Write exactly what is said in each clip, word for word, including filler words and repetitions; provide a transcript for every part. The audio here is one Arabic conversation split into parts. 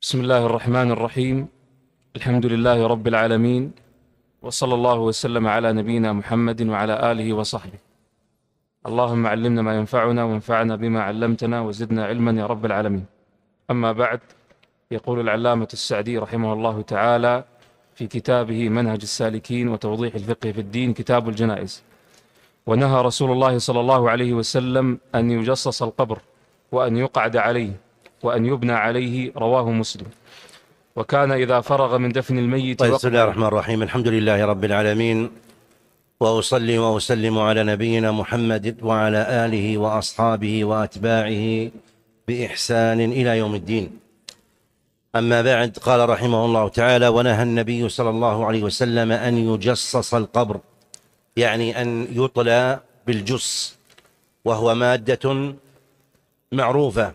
بسم الله الرحمن الرحيم. الحمد لله رب العالمين، وصلى الله وسلم على نبينا محمد وعلى آله وصحبه. اللهم علمنا ما ينفعنا وانفعنا بما علمتنا وزدنا علما يا رب العالمين. أما بعد، يقول العلامة السعدي رحمه الله تعالى في كتابه منهج السالكين وتوضيح الفقه في الدين كتاب الجنائز: ونهى رسول الله صلى الله عليه وسلم أن يجصص القبر وأن يقعد عليه وأن يبنى عليه، رواه مسلم. وكان إذا فرغ من دفن الميت طيب، بسم الله الرحمن الرحيم. الحمد لله رب العالمين، وأصلي وأسلم على نبينا محمد وعلى آله وأصحابه وأتباعه بإحسان إلى يوم الدين. أما بعد، قال رحمه الله تعالى: ونهى النبي صلى الله عليه وسلم أن يجصص القبر، يعني أن يطلى بالجص، وهو مادة معروفة،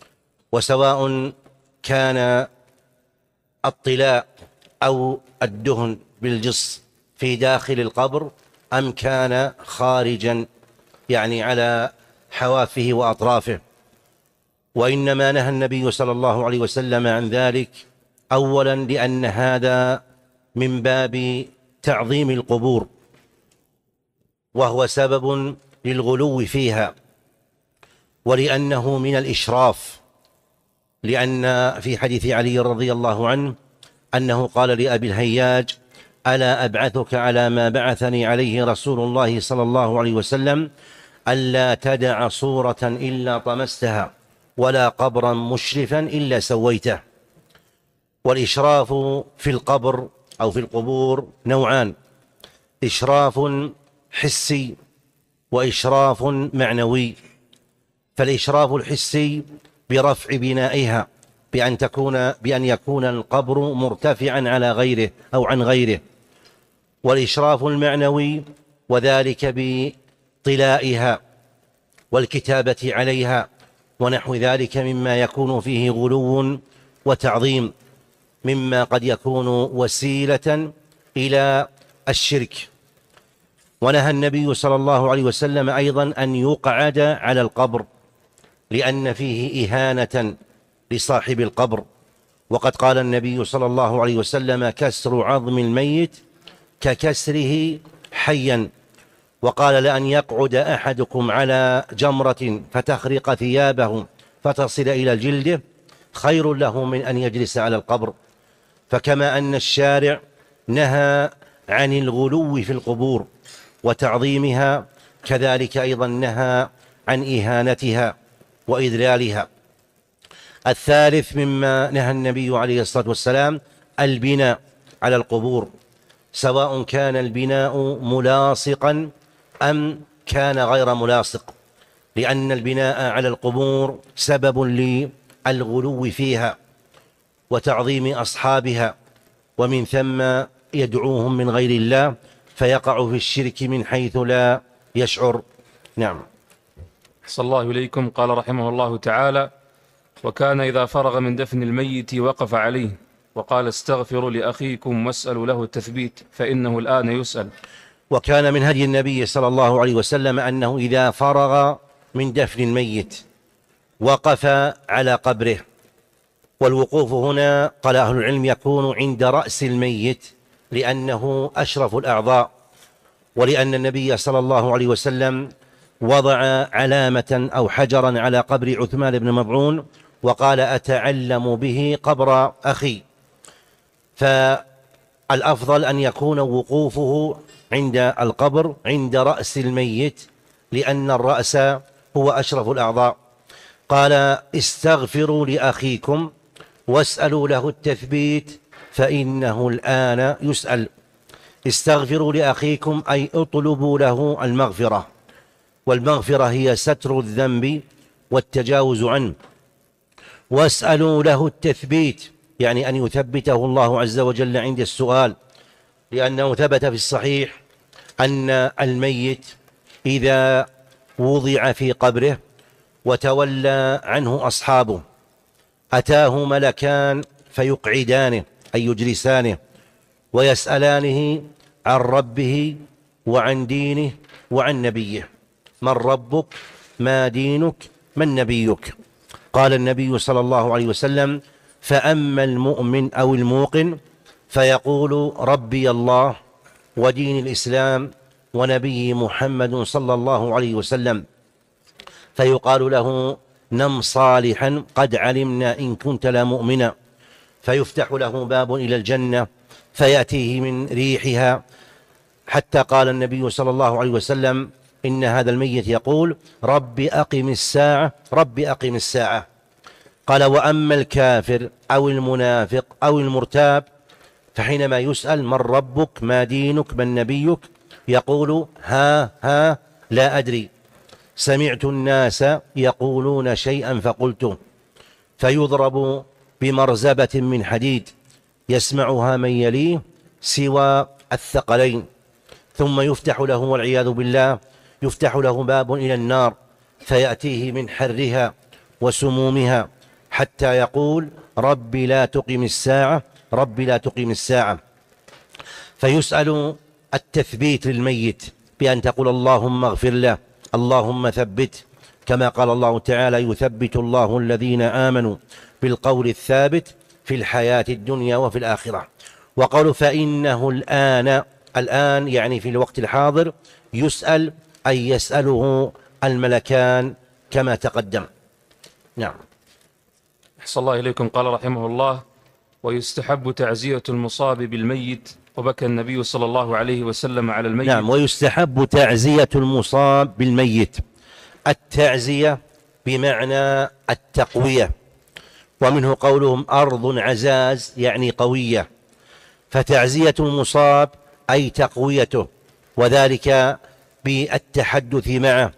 وسواء كان الطلاء أو الدهن بالجص في داخل القبر أم كان خارجا، يعني على حوافه وأطرافه. وإنما نهى النبي صلى الله عليه وسلم عن ذلك أولا لأن هذا من باب تعظيم القبور، وهو سبب للغلو فيها، ولأنه من الإشراف، لأن في حديث علي رضي الله عنه أنه قال لأبي الهياج: ألا أبعثك على ما بعثني عليه رسول الله صلى الله عليه وسلم، ألا تدع صورة إلا طمستها ولا قبرا مشرفا إلا سويته. والإشراف في القبر أو في القبور نوعان: إشراف حسي وإشراف معنوي. فالإشراف الحسي برفع بنائها، بأن تكون بأن يكون القبر مرتفعا على غيره أو عن غيره. والإشراف المعنوي وذلك بطلائها والكتابة عليها ونحو ذلك مما يكون فيه غلو وتعظيم، مما قد يكون وسيلة إلى الشرك. ونهى النبي صلى الله عليه وسلم أيضا أن يقعد على القبر، لأن فيه إهانة لصاحب القبر. وقد قال النبي صلى الله عليه وسلم: كسر عظم الميت ككسره حيا. وقال: لأن يقعد أحدكم على جمرة فتخرق ثيابه فتصل إلى جلده خير له من أن يجلس على القبر. فكما أن الشارع نهى عن الغلو في القبور وتعظيمها، كذلك أيضا نهى عن إهانتها وإذلالها. الثالث مما نهى النبي عليه الصلاة والسلام البناء على القبور، سواء كان البناء ملاصقا أم كان غير ملاصق، لأن البناء على القبور سبب للغلو فيها وتعظيم أصحابها، ومن ثم يدعوهم من غير الله فيقع في الشرك من حيث لا يشعر. نعم. صلى الله إليكم. قال رحمه الله تعالى: وكان إذا فرغ من دفن الميت وقف عليه وقال: استغفروا لأخيكم واسألوا له التثبيت فإنه الآن يسأل. وكان من هدي النبي صلى الله عليه وسلم أنه إذا فرغ من دفن الميت وقف على قبره. والوقوف هنا قال أهل العلم يكون عند رأس الميت، لأنه أشرف الأعضاء، ولأن النبي صلى الله عليه وسلم وضع علامة أو حجرا على قبر عثمان بن مظعون وقال: أتعلم به قبر أخي. فالأفضل أن يكون وقوفه عند القبر عند رأس الميت، لأن الرأس هو أشرف الأعضاء. قال: استغفروا لأخيكم واسألوا له التثبيت فإنه الآن يسأل. استغفروا لأخيكم أي اطلبوا له المغفرة، والمغفرة هي ستر الذنب والتجاوز عنه. واسألوا له التثبيت، يعني أن يثبته الله عز وجل عند السؤال، لأنه ثبت في الصحيح أن الميت إذا وضع في قبره وتولى عنه أصحابه أتاه ملكان فيقعدانه أي يجلسانه ويسألانه عن ربه وعن دينه وعن نبيه: من ربك؟ ما دينك؟ من نبيك؟ قال النبي صلى الله عليه وسلم: فأما المؤمن أو الموقن فيقول ربي الله ودين الإسلام ونبي محمد صلى الله عليه وسلم، فيقال له نم صالحا قد علمنا إن كنت لمؤمنا، فيفتح له باب إلى الجنة فيأتيه من ريحها، حتى قال النبي صلى الله عليه وسلم إن هذا الميت يقول رب أقم الساعة رب أقم الساعة. قال وأما الكافر أو المنافق أو المرتاب فحينما يسأل من ربك ما دينك من نبيك يقول ها ها لا أدري، سمعت الناس يقولون شيئا فقلته، فيضرب بمرزبة من حديد يسمعها من يليه سوى الثقلين، ثم يفتح له والعياذ بالله يفتح له باب إلى النار فيأتيه من حرها وسمومها حتى يقول رب لا تقم الساعة رب لا تقم الساعة. فيسأل التثبيت للميت بأن تقول اللهم اغفر له اللهم ثبت، كما قال الله تعالى يثبت الله الذين آمنوا بالقول الثابت في الحياة الدنيا وفي الآخرة. وقالوا فإنه الآن الآن يعني في الوقت الحاضر يسأل أي يسأله الملكان كما تقدم. نعم. أحسن الله إليكم. قال رحمه الله ويستحب تعزية المصاب بالميت، وبكى النبي صلى الله عليه وسلم على الميت. نعم، ويستحب تعزية المصاب بالميت. التعزية بمعنى التقوية، ومنه قولهم أرض عزاز يعني قوية، فتعزية المصاب أي تقويته، وذلك بالتحدث معه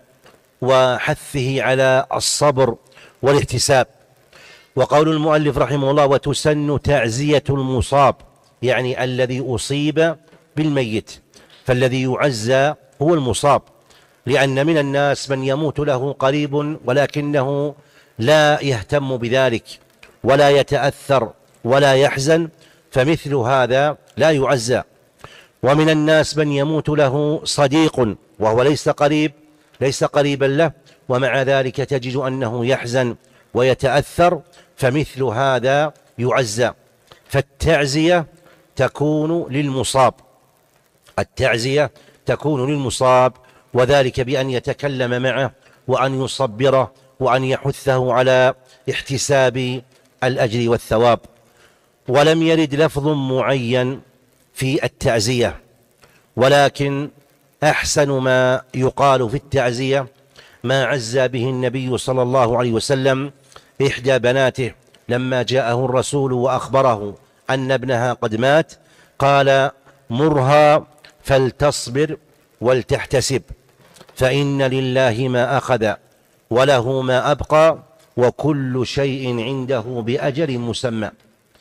وحثه على الصبر والاحتساب. وقول المؤلف رحمه الله وتسن تعزية المصاب يعني الذي أصيب بالميت، فالذي يعزى هو المصاب، لأن من الناس من يموت له قريب ولكنه لا يهتم بذلك ولا يتأثر ولا يحزن، فمثل هذا لا يعزى. ومن الناس من يموت له صديق وهو ليس قريب ليس قريبا له، ومع ذلك تجد أنه يحزن ويتأثر، فمثل هذا يعزى. فالتعزية تكون للمصاب التعزية تكون للمصاب وذلك بأن يتكلم معه وأن يصبره وأن يحثه على احتساب الأجر والثواب. ولم يرد لفظ معين في التعزية، ولكن أحسن ما يقال في التعزية ما عزى به النبي صلى الله عليه وسلم إحدى بناته لما جاءه الرسول وأخبره أن ابنها قد مات، قال مرها فلتصبر ولتحتسب فإن لله ما أخذ وله ما أبقى وكل شيء عنده بأجل مسمى.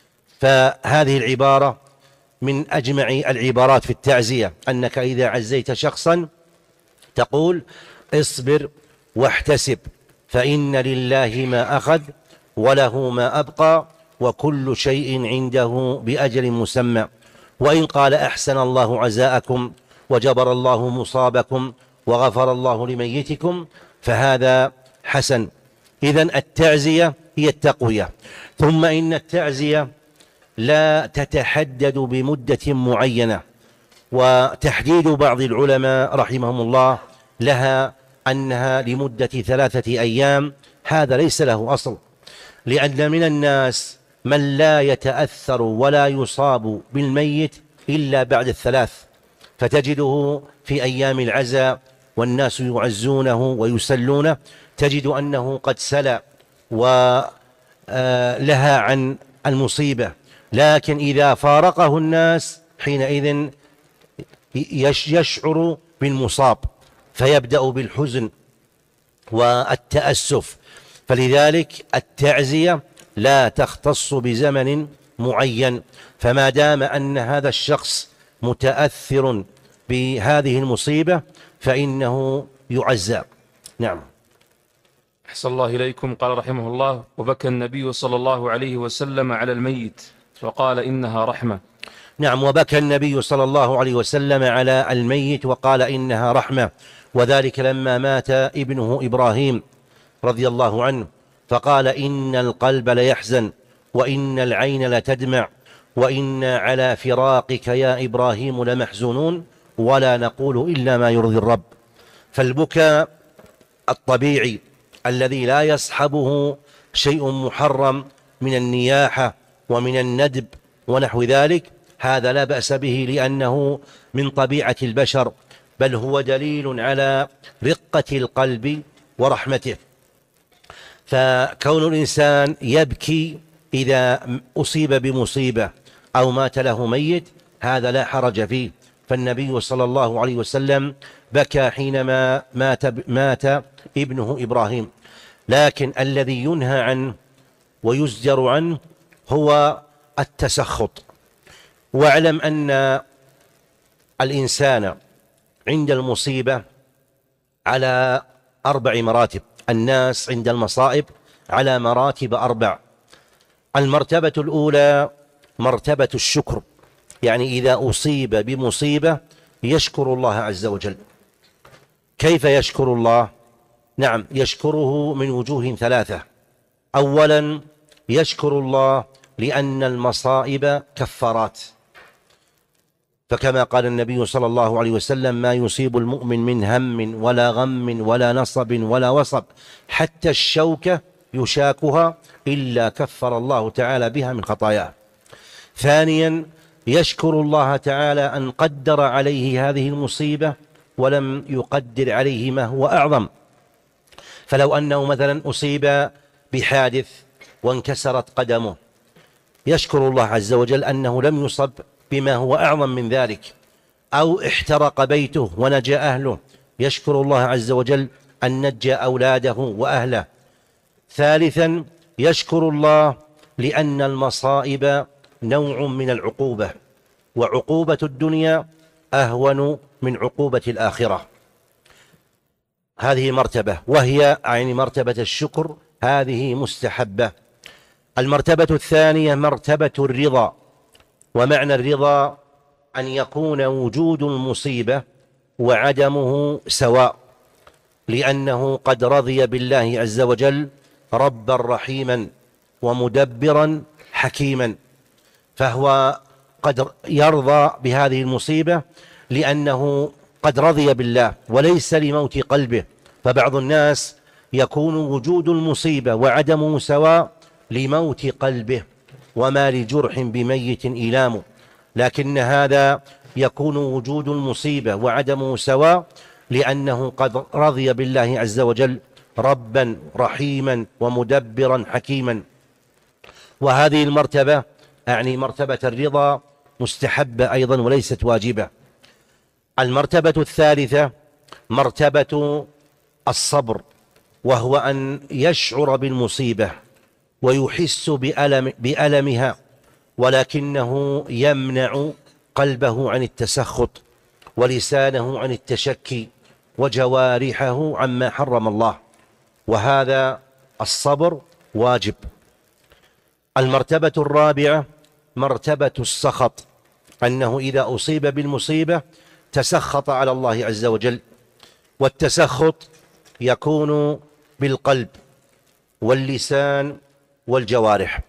فهذه العبارة من أجمع العبارات في التعزية، أنك إذا عزيت شخصا تقول اصبر واحتسب فإن لله ما أخذ وله ما أبقى وكل شيء عنده بأجل مسمى. وإن قال أحسن الله عزاءكم وجبر الله مصابكم وغفر الله لميتكم فهذا حسن. إذن التعزية هي التقوية. ثم إن التعزية لا تتحدد بمدة معينة، وتحديد بعض العلماء رحمهم الله لها أنها لمدة ثلاثة أيام هذا ليس له أصل، لأن من الناس من لا يتأثر ولا يصاب بالميت إلا بعد الثلاث، فتجده في أيام العزاء والناس يعزونه ويسلونه تجد أنه قد سلى ولها عن المصيبة، لكن إذا فارقه الناس حينئذ يشعر بالمصاب فيبدأ بالحزن والتأسف. فلذلك التعزية لا تختص بزمن معين، فما دام أن هذا الشخص متأثر بهذه المصيبة فإنه يعزى. نعم. أحسن الله إليكم. قال رحمه الله وبكى النبي صلى الله عليه وسلم على الميت وقال إنها رحمة. نعم، وبكى النبي صلى الله عليه وسلم على الميت وقال إنها رحمة، وذلك لما مات ابنه إبراهيم رضي الله عنه فقال إن القلب ليحزن وإن العين لتدمع وإنا على فراقك يا إبراهيم لمحزونون ولا نقول إلا ما يرضي الرب. فالبكاء الطبيعي الذي لا يصحبه شيء محرم من النياحة ومن الندب ونحو ذلك هذا لا بأس به، لأنه من طبيعة البشر، بل هو دليل على رقة القلب ورحمته. فكون الإنسان يبكي إذا أصيب بمصيبة أو مات له ميت هذا لا حرج فيه، فالنبي صلى الله عليه وسلم بكى حينما مات, مات ابنه إبراهيم. لكن الذي ينهى عنه ويزجر عنه هو التسخط. واعلم أن الإنسان عند المصيبة على أربع مراتب، الناس عند المصائب على مراتب أربع. المرتبة الأولى مرتبة الشكر، يعني إذا أصيب بمصيبة يشكر الله عز وجل. كيف يشكر الله؟ نعم، يشكره من وجوه ثلاثة. أولا يشكر الله لأن المصائب كفارات، فكما قال النبي صلى الله عليه وسلم: ما يصيب المؤمن من هم ولا غم ولا نصب ولا وصب حتى الشوكة يشاكها إلا كفر الله تعالى بها من خطاياه. ثانيا يشكر الله تعالى أن قدر عليه هذه المصيبة ولم يقدر عليه ما هو أعظم. فلو أنه مثلا أصيب بحادث وانكسرت قدمه يشكر الله عز وجل أنه لم يصب بما هو أعظم من ذلك، أو احترق بيته ونجا أهله يشكر الله عز وجل أن نجى أولاده وأهله. ثالثا يشكر الله لأن المصائب نوع من العقوبة، وعقوبة الدنيا أهون من عقوبة الآخرة. هذه مرتبة، وهي يعني مرتبة الشكر، هذه مستحبة. المرتبة الثانية مرتبة الرضا، ومعنى الرضا أن يكون وجود المصيبة وعدمه سواء، لأنه قد رضي بالله عز وجل ربا رحيما ومدبرا حكيما، فهو قد يرضى بهذه المصيبة لأنه قد رضي بالله وليس لموت قلبه. فبعض الناس يكون وجود المصيبة وعدمه سواء لموت قلبه، وما لجرح بميت إيلام، لكن هذا يكون وجود المصيبة وعدمه سواء لأنه قد رضي بالله عز وجل ربا رحيما ومدبرا حكيما. وهذه المرتبة أعني مرتبة الرضا مستحبة أيضا وليست واجبة. المرتبة الثالثة مرتبة الصبر، وهو أن يشعر بالمصيبة ويحس بألم بألمها، ولكنه يمنع قلبه عن التسخط ولسانه عن التشكي وجوارحه عما حرم الله، وهذا الصبر واجب. المرتبة الرابعة مرتبة السخط، أنه إذا أصيب بالمصيبة تسخط على الله عز وجل، والتسخط يكون بالقلب واللسان والجوارح.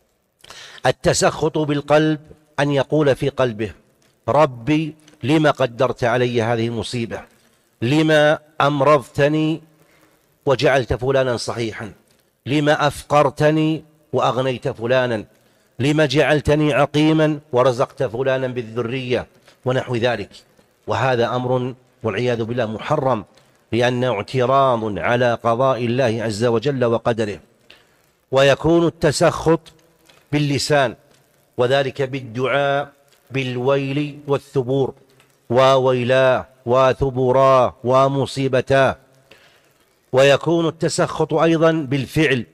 التسخط بالقلب أن يقول في قلبه: ربي لما قدرت علي هذه المصيبة، لما أمرضتني وجعلت فلانا صحيحا، لما أفقرتني وأغنيت فلانا، لما جعلتني عقيما ورزقت فلانا بالذرية ونحو ذلك. وهذا أمر والعياذ بالله محرم، لأنه اعتراض على قضاء الله عز وجل وقدره. ويكون التسخط باللسان، وذلك بالدعاء بالويل والثبور: وويلاه وثبوراه ومصيبتاه. ويكون التسخط أيضا بالفعل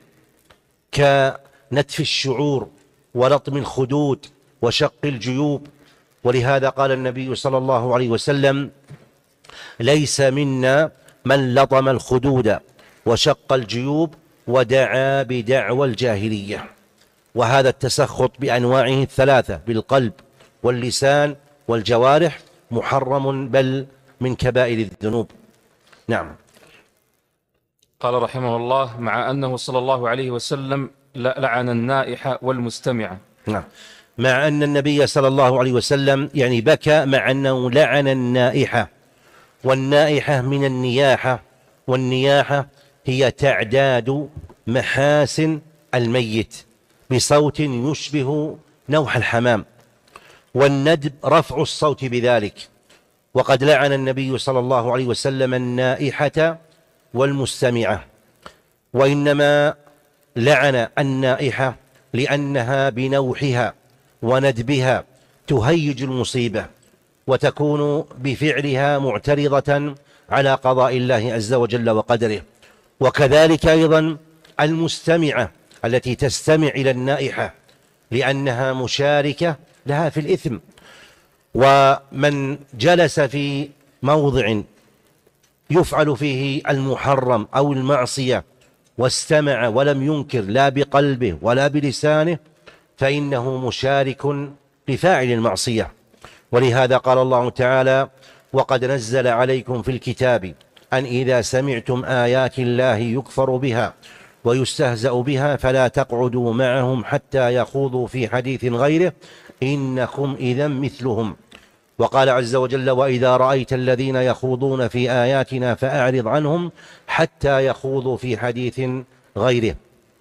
كنتف الشعور ولطم الخدود وشق الجيوب. ولهذا قال النبي صلى الله عليه وسلم: ليس منا من لطم الخدود وشق الجيوب ودعا بدعوى الجاهلية. وهذا التسخط بأنواعه الثلاثة بالقلب واللسان والجوارح محرم، بل من كبائر الذنوب. نعم. قال رحمه الله: مع أنه صلى الله عليه وسلم لعن النائحة والمستمعة. نعم. مع أن النبي صلى الله عليه وسلم يعني بكى، مع أنه لعن النائحة، والنائحة من النياحة، والنياحة هي تعداد محاسن الميت بصوت يشبه نوح الحمام، والندب رفع الصوت بذلك. وقد لعن النبي صلى الله عليه وسلم النائحة والمستمعة، وإنما لعن النائحة لأنها بنوحها وندبها تهيج المصيبة، وتكون بفعلها معترضة على قضاء الله عز وجل وقدره. وكذلك أيضا المستمعة التي تستمع إلى النائحة لأنها مشاركة لها في الإثم. ومن جلس في موضع يفعل فيه المحرم أو المعصية واستمع ولم ينكر لا بقلبه ولا بلسانه فإنه مشارك لفاعل المعصية. ولهذا قال الله تعالى: وقد نزل عليكم في الكتاب أن إذا سمعتم آيات الله يكفر بها ويستهزأ بها فلا تقعدوا معهم حتى يخوضوا في حديث غيره إنكم إذا مثلهم. وقال عز وجل: وإذا رأيت الذين يخوضون في آياتنا فأعرض عنهم حتى يخوضوا في حديث غيره.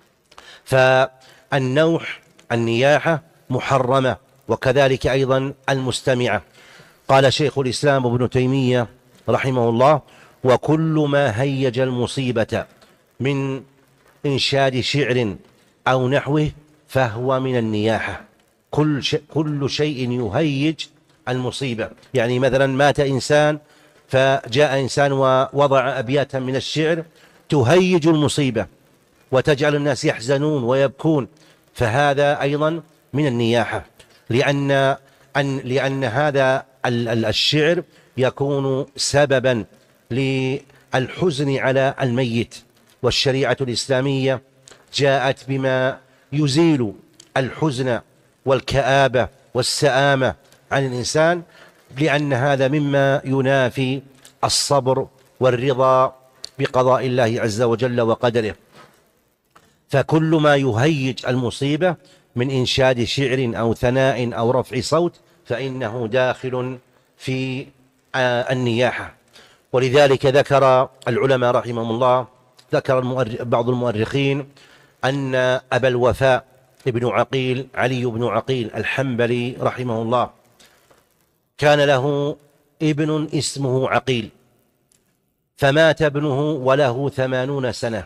فالنوح النياحة محرمة، وكذلك أيضا المستمعة. قال شيخ الإسلام ابن تيمية رحمه الله: وكل ما هيج المصيبة من إنشاد شعر أو نحوه فهو من النياحة. كل شيء, كل شيء يهيج المصيبة، يعني مثلا مات إنسان فجاء إنسان ووضع أبياتا من الشعر تهيج المصيبة وتجعل الناس يحزنون ويبكون، فهذا أيضا من النياحة، لأن أن لأن هذا الشعر يكون سببا للحزن على الميت. والشريعة الإسلامية جاءت بما يزيل الحزن والكآبة والسآمة عن الإنسان، لأن هذا مما ينافي الصبر والرضا بقضاء الله عز وجل وقدره. فكل ما يهيج المصيبة من إنشاد شعر أو ثناء أو رفع صوت فإنه داخل في النياحة. ولذلك ذكر العلماء رحمهم الله، ذكر بعض المؤرخين أن أبا الوفاء ابن عقيل علي بن عقيل الحنبلي رحمه الله كان له ابن اسمه عقيل، فمات ابنه وله ثمانون سنة.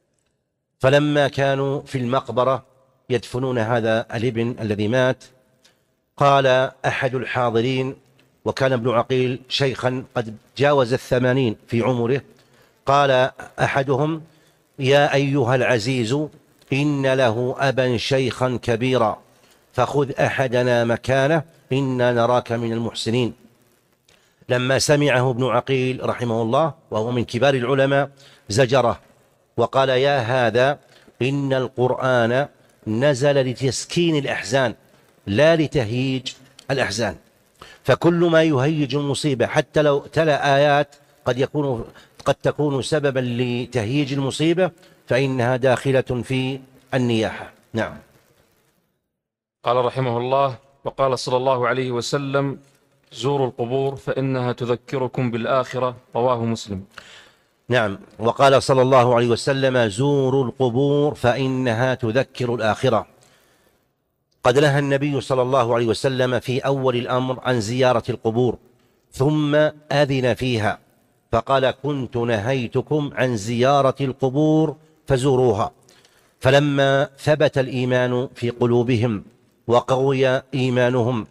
فلما كانوا في المقبرة يدفنون هذا الابن الذي مات، قال أحد الحاضرين، وكان ابن عقيل شيخا قد جاوز الثمانين في عمره، قال أحدهم: يا أيها العزيز إن له أبا شيخا كبيرا فخذ أحدنا مكانه إنا نراك من المحسنين. لما سمعه ابن عقيل رحمه الله وهو من كبار العلماء زجره وقال: يا هذا إن القرآن نزل لتسكين الأحزان لا لتهييج الأحزان. فكل ما يهيج المصيبة حتى لو تلا آيات قد يكون قد تكون سببا لتهييج المصيبة فإنها داخلة في النياحة. نعم. قال رحمه الله: وقال صلى الله عليه وسلم: زوروا القبور فإنها تذكركم بالآخرة، رواه مسلم. نعم. وقال صلى الله عليه وسلم: زوروا القبور فإنها تذكر الآخرة. قد نهى النبي صلى الله عليه وسلم في أول الأمر عن زيارة القبور، ثم أذن فيها فقال: كنت نهيتكم عن زيارة القبور فزوروها. فلما ثبت الإيمان في قلوبهم وقوي إيمانهم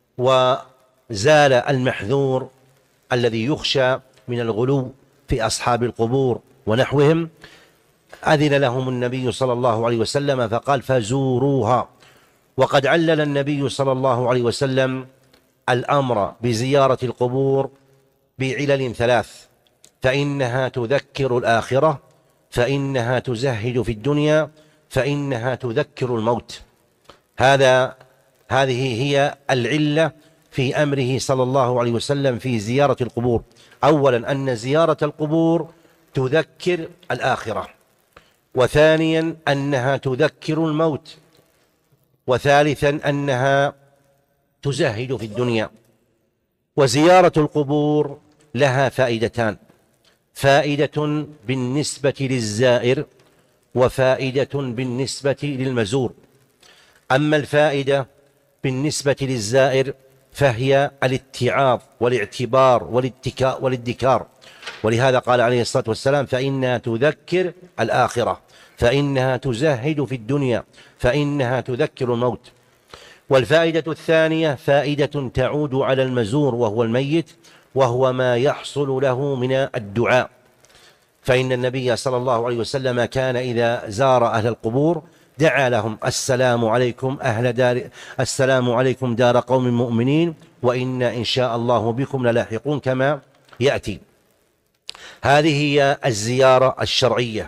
وزال المحذور الذي يخشى من الغلو في أصحاب القبور ونحوهم، أذن لهم النبي صلى الله عليه وسلم فقال: فزوروها. وقد علل النبي صلى الله عليه وسلم الأمر بزيارة القبور بعلل ثلاث: فإنها تذكر الآخرة، فإنها تزهد في الدنيا، فإنها تذكر الموت. هذا هذه هي العلة في أمره صلى الله عليه وسلم في زيارة القبور. أولا أن زيارة القبور تذكر الآخرة، وثانيا أنها تذكر الموت، وثالثا أنها تزهد في الدنيا. وزيارة القبور لها فائدتان: فائدة بالنسبة للزائر وفائدة بالنسبة للمزور. أما الفائدة بالنسبة للزائر فهي الاتعاظ والاعتبار والادكار، ولهذا قال عليه الصلاة والسلام: فإنها تذكر الآخرة، فإنها تزهد في الدنيا، فإنها تذكر الموت. والفائدة الثانية فائدة تعود على المزور وهو الميت، وهو ما يحصل له من الدعاء، فإن النبي صلى الله عليه وسلم كان إذا زار أهل القبور دعا لهم: السلام عليكم أهل دار السلام عليكم دار قوم مؤمنين وإنا إن شاء الله بكم للاحقون، كما يأتي. هذه هي الزيارة الشرعية.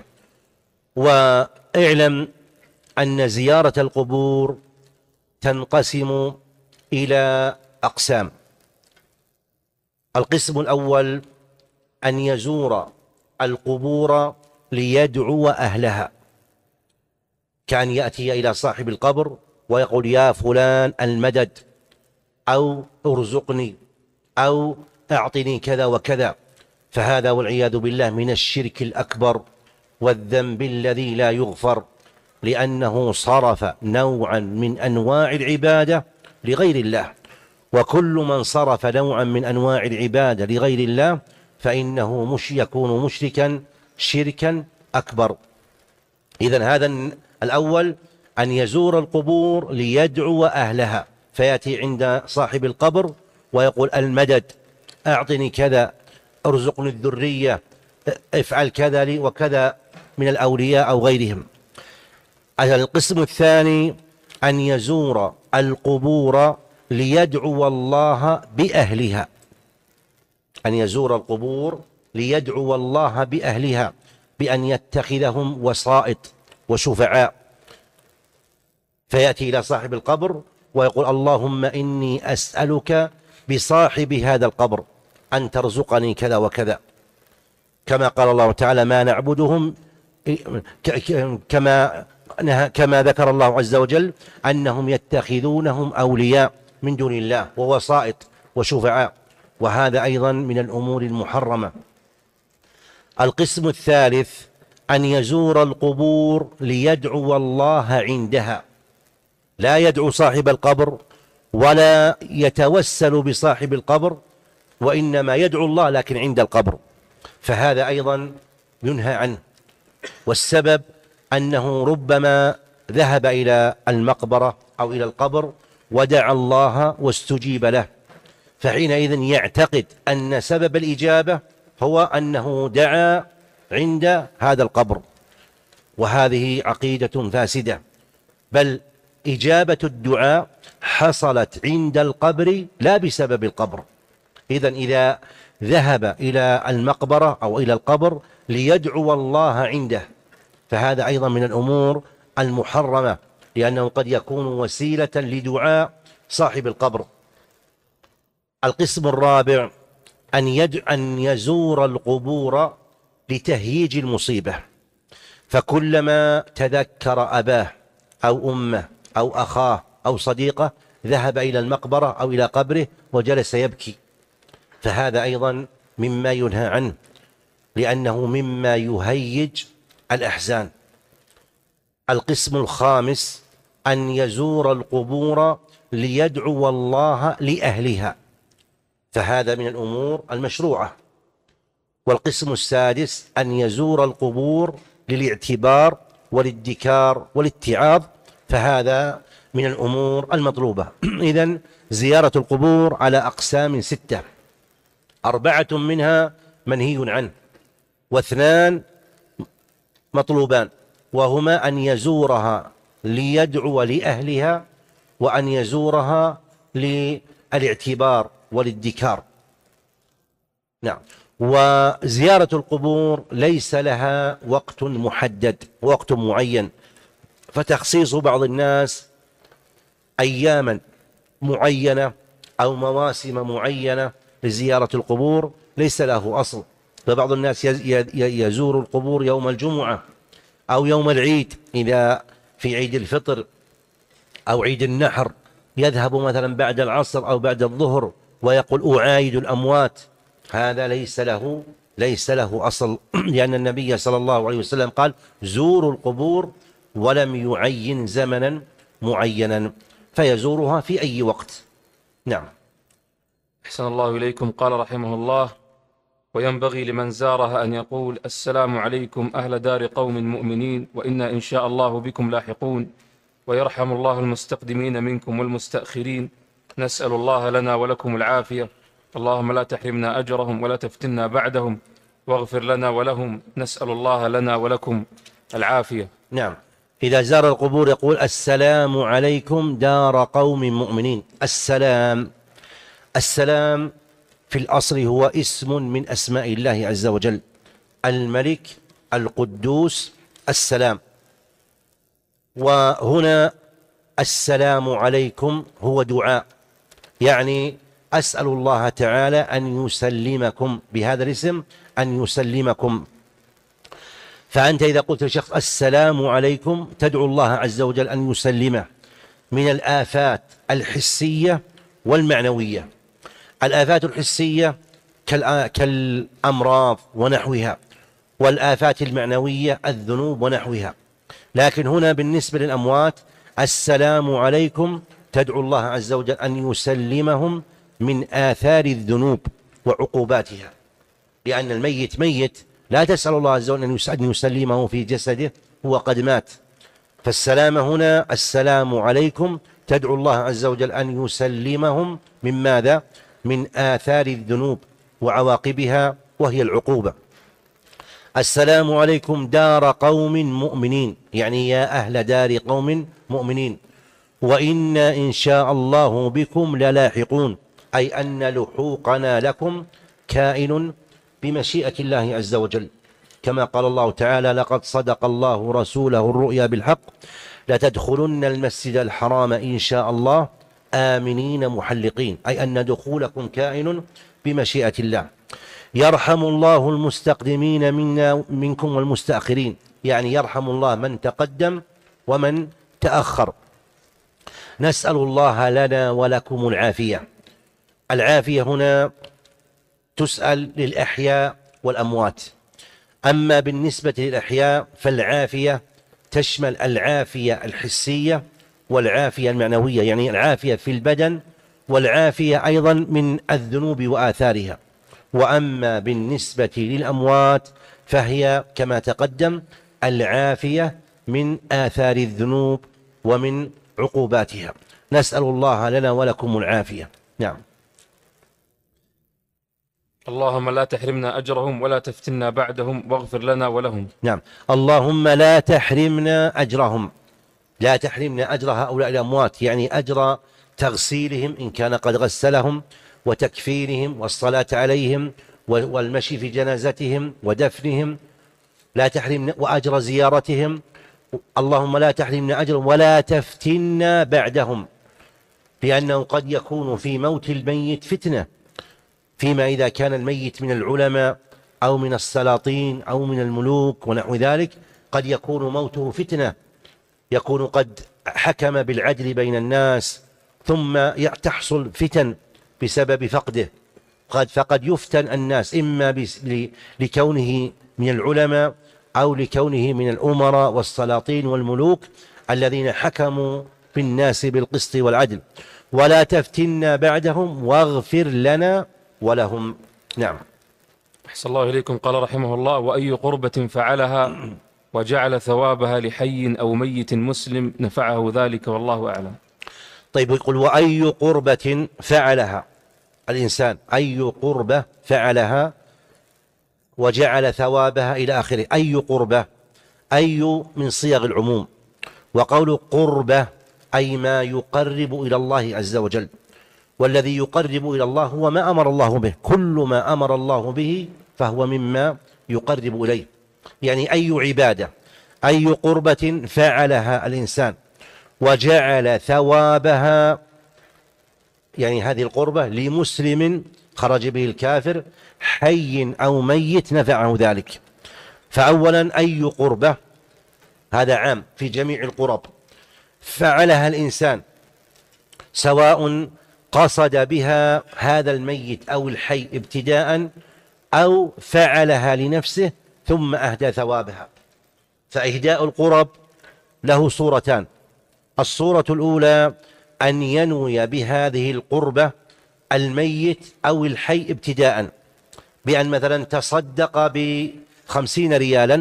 واعلم أن زيارة القبور تنقسم إلى أقسام. القسم الأول أن يزور القبور ليدعو أهلها، كان يأتي إلى صاحب القبر ويقول: يا فلان المدد، أو ارزقني، أو أعطني كذا وكذا. فهذا والعياذ بالله من الشرك الأكبر والذنب الذي لا يغفر، لأنه صرف نوعا من أنواع العبادة لغير الله. وكل من صرف نوعا من أنواع العبادة لغير الله فإنه مش يكون مشركا شركا أكبر. إذن هذا الأول أن يزور القبور ليدعو أهلها، فيأتي عند صاحب القبر ويقول: المدد، أعطني كذا، ارزقني الذرية، افعل كذا لي وكذا من الأولياء أو غيرهم. القسم الثاني أن يزور القبور ليدعو الله بأهلها، أن يزور القبور ليدعو الله بأهلها بأن يتخذهم وسائط وشفعاء، فيأتي إلى صاحب القبر ويقول: اللهم إني أسألك بصاحب هذا القبر أن ترزقني كذا وكذا، كما قال الله تعالى: ما نعبدهم كما كما ذكر الله عز وجل أنهم يتخذونهم أولياء من دون الله ووسائط وشفعاء، وهذا أيضا من الأمور المحرمة. القسم الثالث أن يزور القبور ليدعو الله عندها، لا يدعو صاحب القبر ولا يتوسل بصاحب القبر، وإنما يدعو الله لكن عند القبر، فهذا أيضا ينهى عنه. والسبب أنه ربما ذهب إلى المقبرة أو إلى القبر ودعا الله واستجيب له، فحينئذ يعتقد أن سبب الإجابة هو أنه دعا عند هذا القبر، وهذه عقيدة فاسدة، بل إجابة الدعاء حصلت عند القبر لا بسبب القبر. إذن إذا ذهب إلى المقبرة أو إلى القبر ليدعو الله عنده فهذا أيضا من الأمور المحرمة، لأنه قد يكون وسيلة لدعاء صاحب القبر. القسم الرابع أن, يد... أن يزور القبور لتهييج المصيبة، فكلما تذكر أباه أو أمه أو أخاه أو صديقه ذهب إلى المقبرة أو إلى قبره وجلس يبكي، فهذا أيضا مما ينهى عنه، لأنه مما يهيج الأحزان. القسم الخامس أن يزور القبور ليدعو الله لأهلها، فهذا من الأمور المشروعة. والقسم السادس أن يزور القبور للاعتبار والادكار والاتعاظ، فهذا من الأمور المطلوبة. إذن زيارة القبور على أقسام ستة، أربعة منها منهي عنه واثنان مطلوبان، وهما أن يزورها ليدعو لأهلها وأن يزورها للاعتبار والادكار. نعم. وزيارة القبور ليس لها وقت محدد، وقت معين، فتخصيص بعض الناس أياما معينة أو مواسم معينة لزيارة القبور ليس له أصل. فبعض الناس يزور القبور يوم الجمعة، أو يوم العيد إذا في عيد الفطر أو عيد النحر يذهب مثلا بعد العصر أو بعد الظهر ويقول أعايد الأموات، هذا ليس له ليس له أصل، لأن النبي صلى الله عليه وسلم قال زوروا القبور ولم يعين زمنا معينا، فيزورها في أي وقت. نعم. أحسن الله إليكم. قال رحمه الله: وينبغي لمن زارها أن يقول: السلام عليكم أهل دار قوم مؤمنين، وإنا إن شاء الله بكم لاحقون، ويرحم الله المستقدمين منكم والمستأخرين، نسأل الله لنا ولكم العافية، اللهم لا تحرمنا أجرهم ولا تفتنا بعدهم، واغفر لنا ولهم، نسأل الله لنا ولكم العافية. نعم. إذا زار القبور يقول: السلام عليكم دار قوم مؤمنين. السلام السلام في الأصل هو اسم من أسماء الله عز وجل، الملك القدوس السلام. وهنا السلام عليكم هو دعاء، يعني أسأل الله تعالى أن يسلمكم بهذا الاسم، أن يسلمكم. فأنت إذا قلت لشخص السلام عليكم تدعو الله عز وجل أن يسلمه من الآفات الحسية والمعنوية. الآفات الحسية كالأمراض ونحوها، والآفات المعنوية الذنوب ونحوها. لكن هنا بالنسبة للأموات السلام عليكم تدعو الله عز وجل أن يسلمهم من آثار الذنوب وعقوباتها، لأن الميت ميت، لا تسأل الله عز وجل أن يسلمه في جسده، هو قد مات. فالسلام هنا السلام عليكم تدعو الله عز وجل أن يسلمهم من ماذا؟ من آثار الذنوب وعواقبها، وهي العقوبة. السلام عليكم دار قوم مؤمنين، يعني يا أهل دار قوم مؤمنين، وإنا إن شاء الله بكم للاحقون، أي أن لحوقنا لكم كائن بمشيئة الله عز وجل، كما قال الله تعالى: لقد صدق الله رسوله الرؤيا بالحق لتدخلن المسجد الحرام إن شاء الله آمنين محلقين، أي أن دخولكم كائن بمشيئة الله. يرحم الله المستقدمين منا منكم والمستأخرين، يعني يرحم الله من تقدم ومن تأخر. نسأل الله لنا ولكم العافية. العافية هنا تسأل للأحياء والأموات. أما بالنسبة للأحياء فالعافية تشمل العافية الحسية والعافية المعنوية، يعني العافية في البدن والعافية أيضا من الذنوب وآثارها. وأما بالنسبة للأموات فهي كما تقدم العافية من آثار الذنوب ومن عقوباتها. نسأل الله لنا ولكم العافية. نعم. اللهم لا تحرمنا أجرهم ولا تفتنا بعدهم، واغفر لنا ولهم. نعم. اللهم لا تحرمنا أجرهم، لا تحرمنا أجر هؤلاء الأموات، يعني أجر تغسيلهم إن كان قد غسلهم، وتكفينهم والصلاة عليهم والمشي في جنازتهم ودفنهم، لا تحرمنا، وأجر زيارتهم. اللهم لا تحرمنا أجرهم ولا تفتنا بعدهم، لأنه قد يكون في موت الميت فتنة، فيما إذا كان الميت من العلماء أو من السلاطين أو من الملوك ونحو ذلك، قد يكون موته فتنة، يكون قد حكم بالعدل بين الناس ثم تحصل فتن بسبب فقده، قد فقد يفتن الناس إما لكونه من العلماء أو لكونه من الأمراء والسلاطين والملوك الذين حكموا بالناس بالقسط والعدل. ولا تفتنا بعدهم واغفر لنا ولهم. نعم. أحسن الله إليكم. قال رحمه الله: وأي قربة فعلها وجعل ثوابها لحي أو ميت مسلم نفعه ذلك والله أعلم. طيب، يقول وأي قربة فعلها الإنسان، أي قربة فعلها وجعل ثوابها إلى آخره. أي قربة، أي من صيغ العموم، وقول قربة أي ما يقرب إلى الله عز وجل، والذي يقرب إلى الله هو ما أمر الله به، كل ما أمر الله به فهو مما يقرب إليه، يعني أي عبادة، أي قربة فعلها الإنسان وجعل ثوابها، يعني هذه القربة لمسلم خرج به الكافر حي أو ميت نفعه ذلك. فأولا أي قربة هذا عام في جميع القرب، فعلها الإنسان سواء قصد بها هذا الميت أو الحي ابتداء أو فعلها لنفسه ثم أهدى ثوابها. فإهداء القرب له صورتان: الصورة الأولى أن ينوي بهذه القربة الميت أو الحي ابتداء، بأن مثلا تصدق بخمسين ريالا،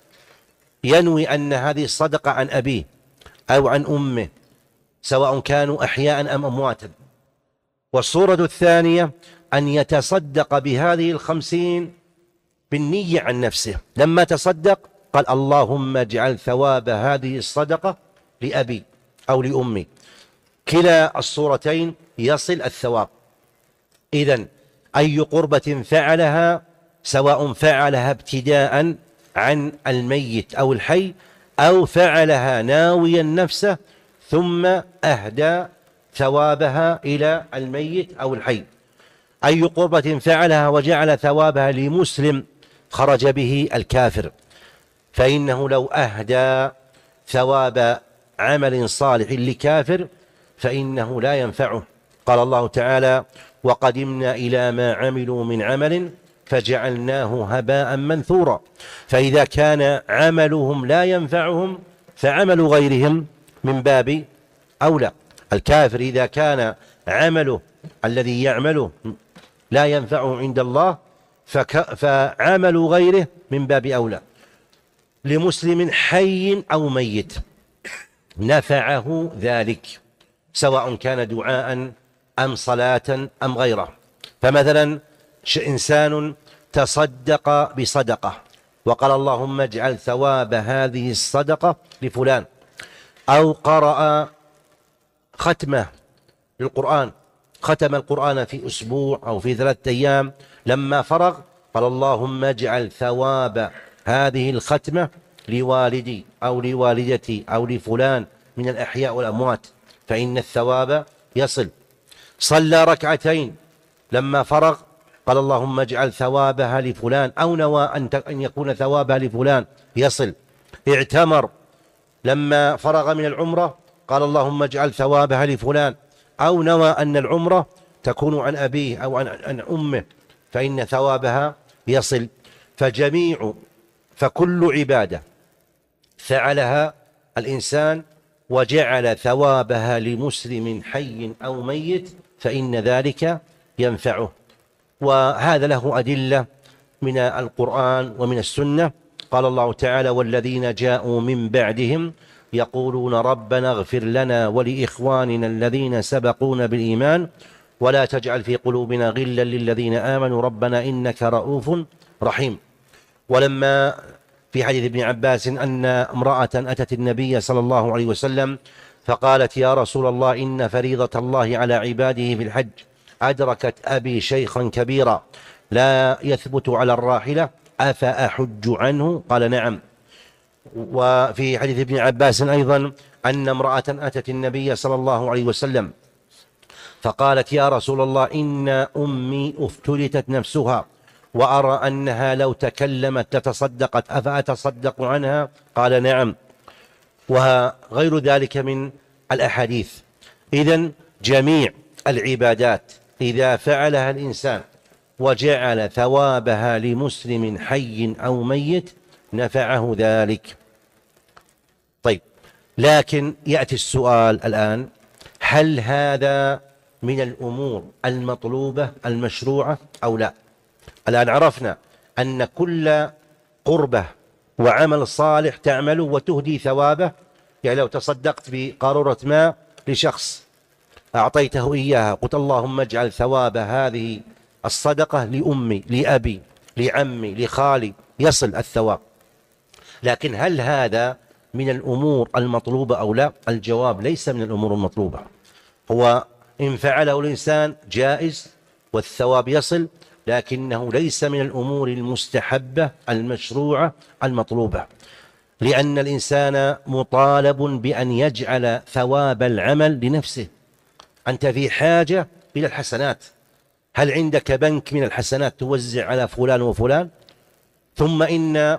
ينوي أن هذه الصدقة عن أبيه أو عن أمه سواء كانوا أحياء أم أمواتا. والصورة الثانية أن يتصدق بهذه الخمسين بالنية عن نفسه، لما تصدق قال اللهم اجعل ثواب هذه الصدقة لأبي أو لأمي. كلا الصورتين يصل الثواب. إذن أي قربة فعلها سواء فعلها ابتداء عن الميت أو الحي أو فعلها ناويا نفسه ثم أهدى ثوابها إلى الميت أو الحي. أي قربة فعلها وجعل ثوابها لمسلم خرج به الكافر، فإنه لو أهدى ثواب عمل صالح لكافر فإنه لا ينفعه. قال الله تعالى: وقدمنا إلى ما عملوا من عمل فجعلناه هباء منثورا. فإذا كان عملهم لا ينفعهم فعمل غيرهم من باب أولى. الكافر إذا كان عمله الذي يعمله لا ينفعه عند الله فعمل غيره من باب أولى. لمسلم حي أو ميت نفعه ذلك سواء كان دعاء أم صلاة أم غيره. فمثلا إنسان تصدق بصدقة وقال اللهم اجعل ثواب هذه الصدقة لفلان، أو قرأ ختمة للقرآن، ختم القرآن في أسبوع أو في ثلاثة أيام، لما فرغ قال اللهم اجعل ثواب هذه الختمة لوالدي أو لوالدتي أو لفلان من الأحياء والأموات، فإن الثواب يصل. صلى ركعتين لما فرغ قال اللهم اجعل ثوابها لفلان، أو نوى أن يكون ثوابها لفلان، يصل. اعتمر لما فرغ من العمرة قال اللهم اجعل ثوابها لفلان، أو نوى أن العمرة تكون عن أبيه أو عن, عن أمه، فإن ثوابها يصل. فجميع فكل عبادة فعلها الإنسان وجعل ثوابها لمسلم حي أو ميت فإن ذلك ينفعه. وهذا له أدلة من القرآن ومن السنة. قال الله تعالى: والذين جاءوا من بعدهم يقولون ربنا اغفر لنا ولإخواننا الذين سبقونا بالإيمان ولا تجعل في قلوبنا غلا للذين آمنوا ربنا إنك رؤوف رحيم. ولما في حديث ابن عباس أن امرأة أتت النبي صلى الله عليه وسلم فقالت: يا رسول الله إن فريضة الله على عباده في الحج أدركت أبي شيخا كبيرا لا يثبت على الراحلة أفأحج عنه؟ قال: نعم. وفي حديث ابن عباس أيضا أن امرأة أتت النبي صلى الله عليه وسلم فقالت: يا رسول الله إن أمي افتلتت نفسها وأرى أنها لو تكلمت لتصدقت أفأتصدق عنها؟ قال: نعم. وغير ذلك من الأحاديث. إذن جميع العبادات إذا فعلها الإنسان وجعل ثوابها لمسلم حي أو ميت نفعه ذلك. طيب، لكن يأتي السؤال الآن: هل هذا من الأمور المطلوبة المشروعة أو لا؟ الآن عرفنا أن كل قربة وعمل صالح تعمله وتهدي ثوابه، يعني لو تصدقت بقارورة ماء لشخص أعطيته إياها قلت اللهم اجعل ثواب هذه الصدقة لأمي لأبي لعمي لخالي، يصل الثواب. لكن هل هذا من الأمور المطلوبة أو لا؟ الجواب ليس من الأمور المطلوبة. هو إن فعله الإنسان جائز والثواب يصل، لكنه ليس من الأمور المستحبة المشروعة المطلوبة، لأن الإنسان مطالب بأن يجعل ثواب العمل لنفسه. أنت في حاجة إلى الحسنات، هل عندك بنك من الحسنات توزع على فلان وفلان؟ ثم إن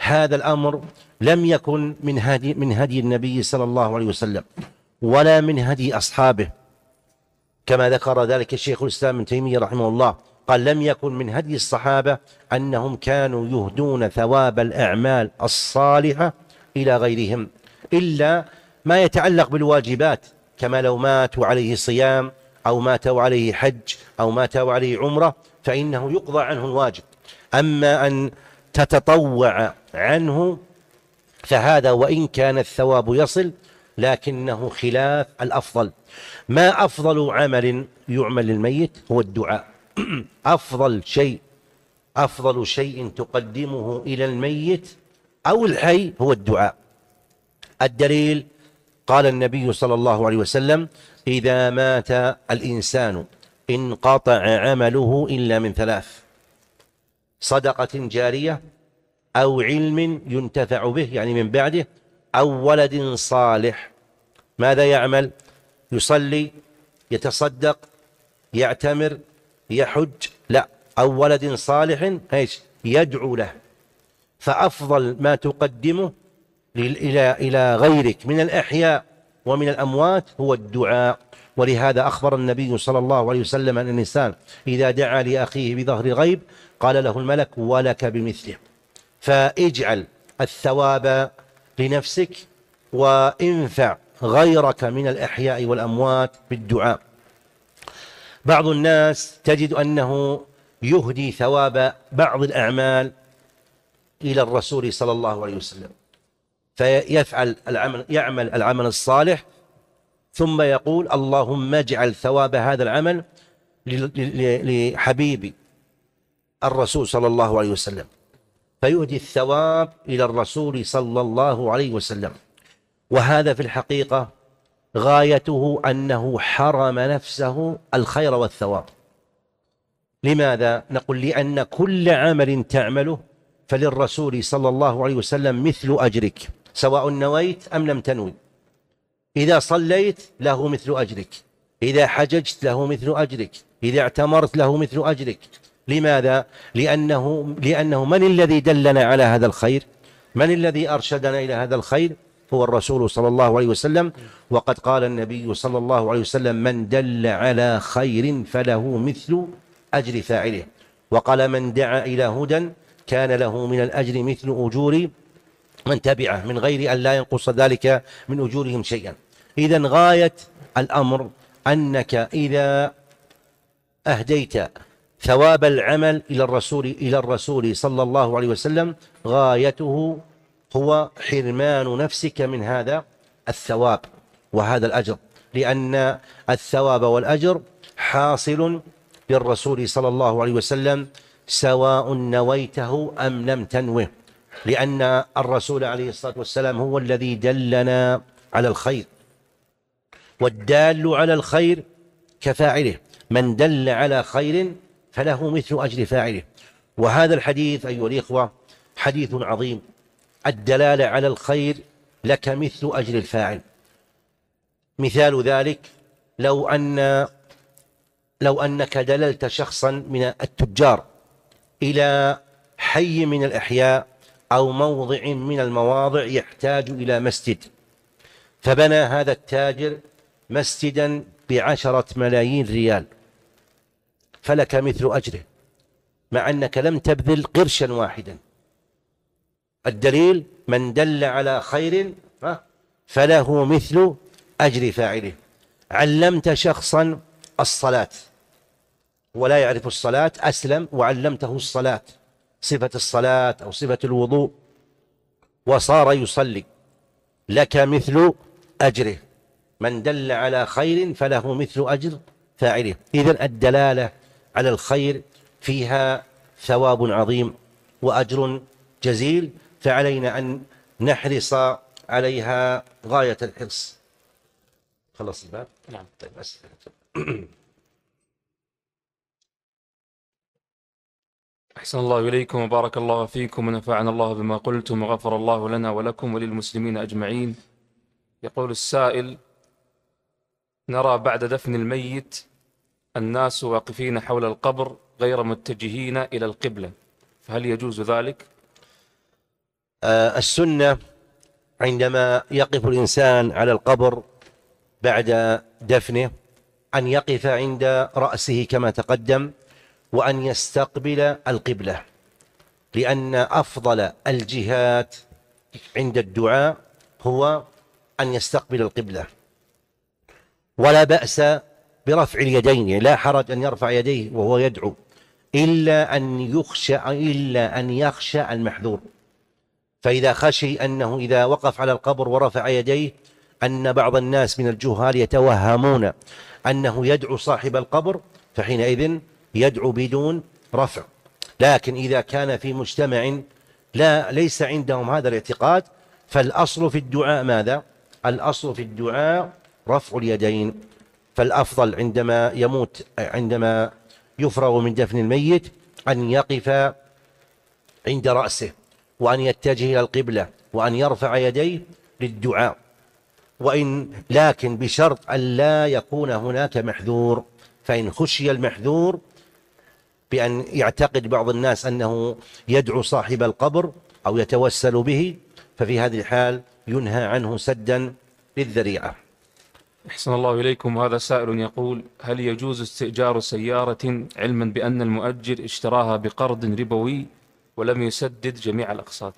هذا الأمر لم يكن من هدي من هدي النبي صلى الله عليه وسلم ولا من هدي أصحابه، كما ذكر ذلك الشيخ الإسلام ابن تيمية رحمه الله، قال لم يكن من هدي الصحابة أنهم كانوا يهدون ثواب الأعمال الصالحة إلى غيرهم إلا ما يتعلق بالواجبات، كما لو مات وعليه صيام أو مات وعليه حج أو مات وعليه عمرة فإنه يقضى عنه الواجب. أما أن تتطوع عنه فهذا وإن كان الثواب يصل لكنه خلاف الأفضل. ما أفضل عمل يعمل للميت؟ هو الدعاء. أفضل شيء أفضل شيء تقدمه إلى الميت أو الحي هو الدعاء. الدليل قال النبي صلى الله عليه وسلم: إذا مات الإنسان انقطع عمله إلا من ثلاث: صدقة جارية، أو علم ينتفع به يعني من بعده، أو ولد صالح. ماذا يعمل؟ يصلي، يتصدق، يعتمر، يحج؟ لا، أو ولد صالح ايش يدعو له. فأفضل ما تقدمه إلى إلى غيرك من الأحياء ومن الأموات هو الدعاء. ولهذا أخبر النبي صلى الله عليه وسلم أن الإنسان إذا دعا لأخيه بظهر غيب قال له الملك: ولك بمثله. فاجعل الثواب لنفسك وانفع غيرك من الأحياء والأموات بالدعاء. بعض الناس تجد أنه يهدي ثواب بعض الأعمال إلى الرسول صلى الله عليه وسلم، فيفعل العمل يعمل العمل الصالح ثم يقول: اللهم اجعل ثواب هذا العمل لحبيبي الرسول صلى الله عليه وسلم، فيهدي الثواب إلى الرسول صلى الله عليه وسلم. وهذا في الحقيقة غايته أنه حرم نفسه الخير والثواب. لماذا؟ نقول: لأن كل عمل تعمله فللرسول صلى الله عليه وسلم مثل أجرك، سواء نويت أم لم تنوي. إذا صليت له مثل أجرك، إذا حججت له مثل أجرك، إذا اعتمرت له مثل أجرك. لماذا؟ لأنه, لأنه من الذي دلنا على هذا الخير؟ من الذي أرشدنا إلى هذا الخير؟ هو الرسول صلى الله عليه وسلم. وقد قال النبي صلى الله عليه وسلم: من دل على خير فله مثل أجر فاعله. وقال: من دعا إلى هدى كان له من الأجر مثل أجور من تبعه من غير أن لا ينقص ذلك من أجورهم شيئا. إذن غاية الأمر أنك إذا أهديت ثواب العمل إلى الرسول إلى الرسول صلى الله عليه وسلم غايته هو حرمان نفسك من هذا الثواب وهذا الأجر، لأن الثواب والأجر حاصل للرسول صلى الله عليه وسلم سواء نويته أم لم تنوه، لأن الرسول عليه الصلاة والسلام هو الذي دلنا على الخير، والدال على الخير كفاعله. من دل على خير فله مثل أجر فاعله. وهذا الحديث أيها الإخوة حديث عظيم. الدلالة على الخير لك مثل أجر الفاعل. مثال ذلك لو أن لو أنك دللت شخصا من التجار إلى حي من الأحياء أو موضع من المواضع يحتاج إلى مسجد، فبنى هذا التاجر مسجدا بعشرة ملايين ريال، فلك مثل أجره مع أنك لم تبذل قرشا واحدا. الدليل: من دل على خير فله مثل أجر فاعله. علمت شخصا الصلاة ولا يعرف الصلاة، أسلم وعلمته الصلاة، صفة الصلاة أو صفة الوضوء، وصار يصلي، لك مثل أجره. من دل على خير فله مثل أجر فاعله. إذن الدلالة على الخير فيها ثواب عظيم وأجر جزيل، فعلينا أن نحرص عليها غاية الحرص. خلص الباب؟ نعم. طيب بس. أحسن الله إليكم وبارك الله فيكم ونفعنا الله بما قلتم وغفر الله لنا ولكم وللمسلمين أجمعين. يقول السائل: نرى بعد دفن الميت الناس واقفين حول القبر غير متجهين إلى القبلة، فهل يجوز ذلك؟ السنة عندما يقف الإنسان على القبر بعد دفنه أن يقف عند رأسه كما تقدم، وأن يستقبل القبلة، لأن أفضل الجهات عند الدعاء هو أن يستقبل القبلة. ولا بأس برفع اليدين، يعني لا حرج أن يرفع يديه وهو يدعو، إلا أن يخشى إلا أن يخشى المحذور. فإذا خشي أنه إذا وقف على القبر ورفع يديه أن بعض الناس من الجهال يتوهمون أنه يدعو صاحب القبر، فحينئذ يدعو بدون رفع. لكن إذا كان في مجتمع لا ليس عندهم هذا الاعتقاد، فالأصل في الدعاء ماذا؟ الأصل في الدعاء رفع اليدين. فالأفضل عندما يموت عندما يفرغ من دفن الميت أن يقف عند رأسه، وأن يتجه إلى القبلة، وأن يرفع يديه للدعاء، وإن لكن بشرط أن لا يكون هناك محذور. فإن خشي المحذور بأن يعتقد بعض الناس أنه يدعو صاحب القبر أو يتوسل به، ففي هذه الحال ينهى عنه سدا للذريعة. أحسن الله إليكم. هذا سائل يقول: هل يجوز استئجار سيارة علما بأن المؤجر اشتراها بقرض ربوي ولم يسدد جميع الأقساط؟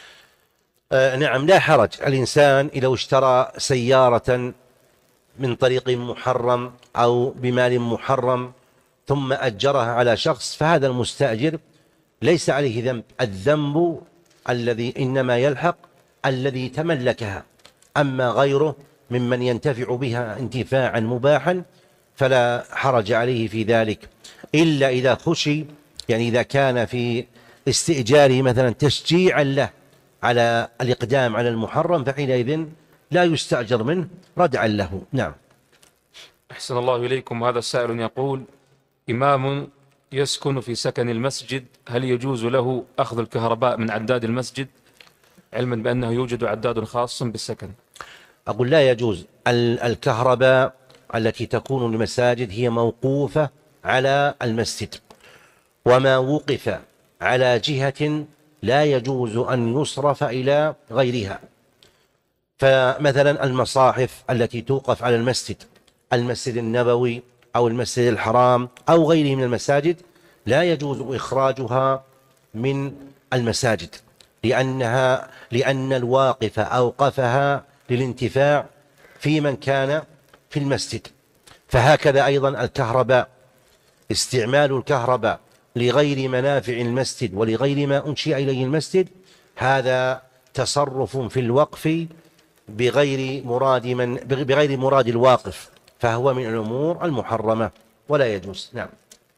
آه نعم، لا حرج. الإنسان إذا اشترى سيارة من طريق محرم أو بمال محرم ثم أجرها على شخص، فهذا المستأجر ليس عليه ذنب. الذنب الذي إنما يلحق الذي تملكها، أما غيره ممن ينتفع بها انتفاعا مباحا فلا حرج عليه في ذلك، إلا إذا خشي، يعني إذا كان في استئجاره مثلا تشجيعا له على الإقدام على المحرم، فحينئذ لا يستأجر منه ردعا له. نعم. أحسن الله إليكم. هذا السائل يقول: إمام يسكن في سكن المسجد، هل يجوز له أخذ الكهرباء من عداد المسجد علما بأنه يوجد عداد خاص بالسكن؟ أقول لا يجوز. الكهرباء التي تكون للمساجد هي موقوفة على المسجد، وما وقف على جهة لا يجوز أن يصرف إلى غيرها. فمثلا المصاحف التي توقف على المسجد، المسجد النبوي أو المسجد الحرام أو غيره من المساجد، لا يجوز إخراجها من المساجد، لأنها لأن الواقف أوقفها للانتفاع في من كان في المسجد. فهكذا أيضا الكهرباء، استعمال الكهرباء لغير منافع المسجد ولغير ما أنشئ إليه المسجد، هذا تصرف في الوقف بغير مراد من بغير مراد الواقف، فهو من الأمور المحرمة ولا يجوز. نعم.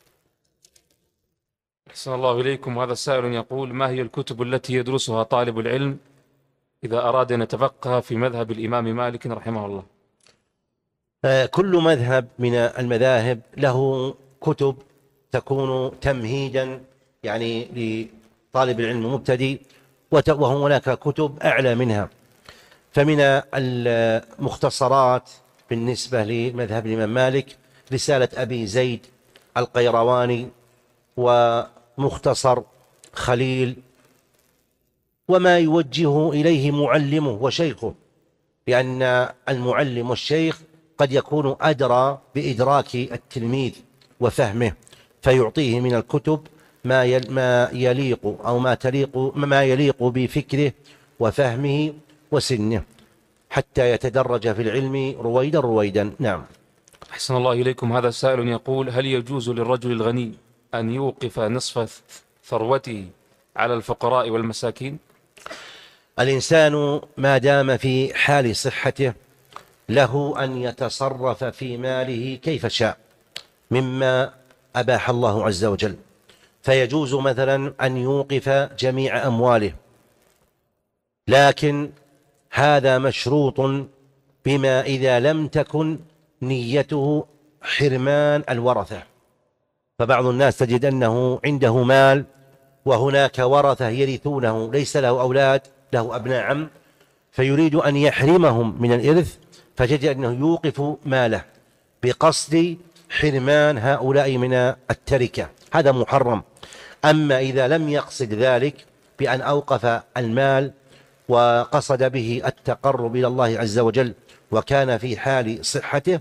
أحسن الله إليكم. هذا السائل يقول: ما هي الكتب التي يدرسها طالب العلم إذا أراد أن يتفقه في مذهب الإمام مالك رحمه الله؟ كل مذهب من المذاهب له كتب تكون تمهيدا يعني لطالب العلم المبتدئ، وهناك كتب أعلى منها. فمن المختصرات بالنسبة لمذهب الإمام مالك رسالة أبي زيد القيرواني، ومختصر خليل، وما يوجه إليه معلمه وشيخه، لأن المعلم والشيخ قد يكون أدرى بإدراك التلميذ وفهمه، فيعطيه من الكتب ما ما يليق أو ما تليق ما يليق بفكره وفهمه وسنه، حتى يتدرج في العلم رويدا رويدا. نعم. أحسن الله إليكم. هذا السائل يقول: هل يجوز للرجل الغني أن يوقف نصف ثروته على الفقراء والمساكين؟ الإنسان ما دام في حال صحته له أن يتصرف في ماله كيف شاء مما أباح الله عز وجل، فيجوز مثلا أن يوقف جميع أمواله، لكن هذا مشروط بما إذا لم تكن نيته حرمان الورثة. فبعض الناس تجد أنه عنده مال وهناك ورثة يرثونه، ليس له أولاد، له أبناء عم، فيريد أن يحرمهم من الإرث، فتجد أنه يوقف ماله بقصد حرمان هؤلاء من التركة، هذا محرم. أما إذا لم يقصد ذلك بأن أوقف المال وقصد به التقرب إلى الله عز وجل وكان في حال صحته،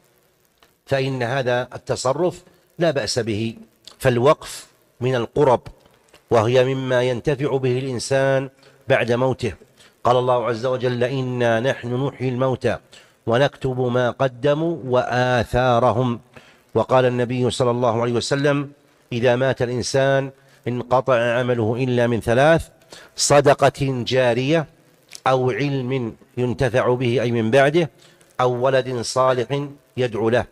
فإن هذا التصرف لا بأس به. فالوقف من القرب، وهي مما ينتفع به الإنسان بعد موته. قال الله عز وجل: إنا نحن نحيي الموتى ونكتب ما قدموا وآثارهم. وقال النبي صلى الله عليه وسلم: إذا مات الإنسان انقطع عمله إلا من ثلاث: صدقة جارية، أو علم ينتفع به أي من بعده، أو ولد صالح يدعو له.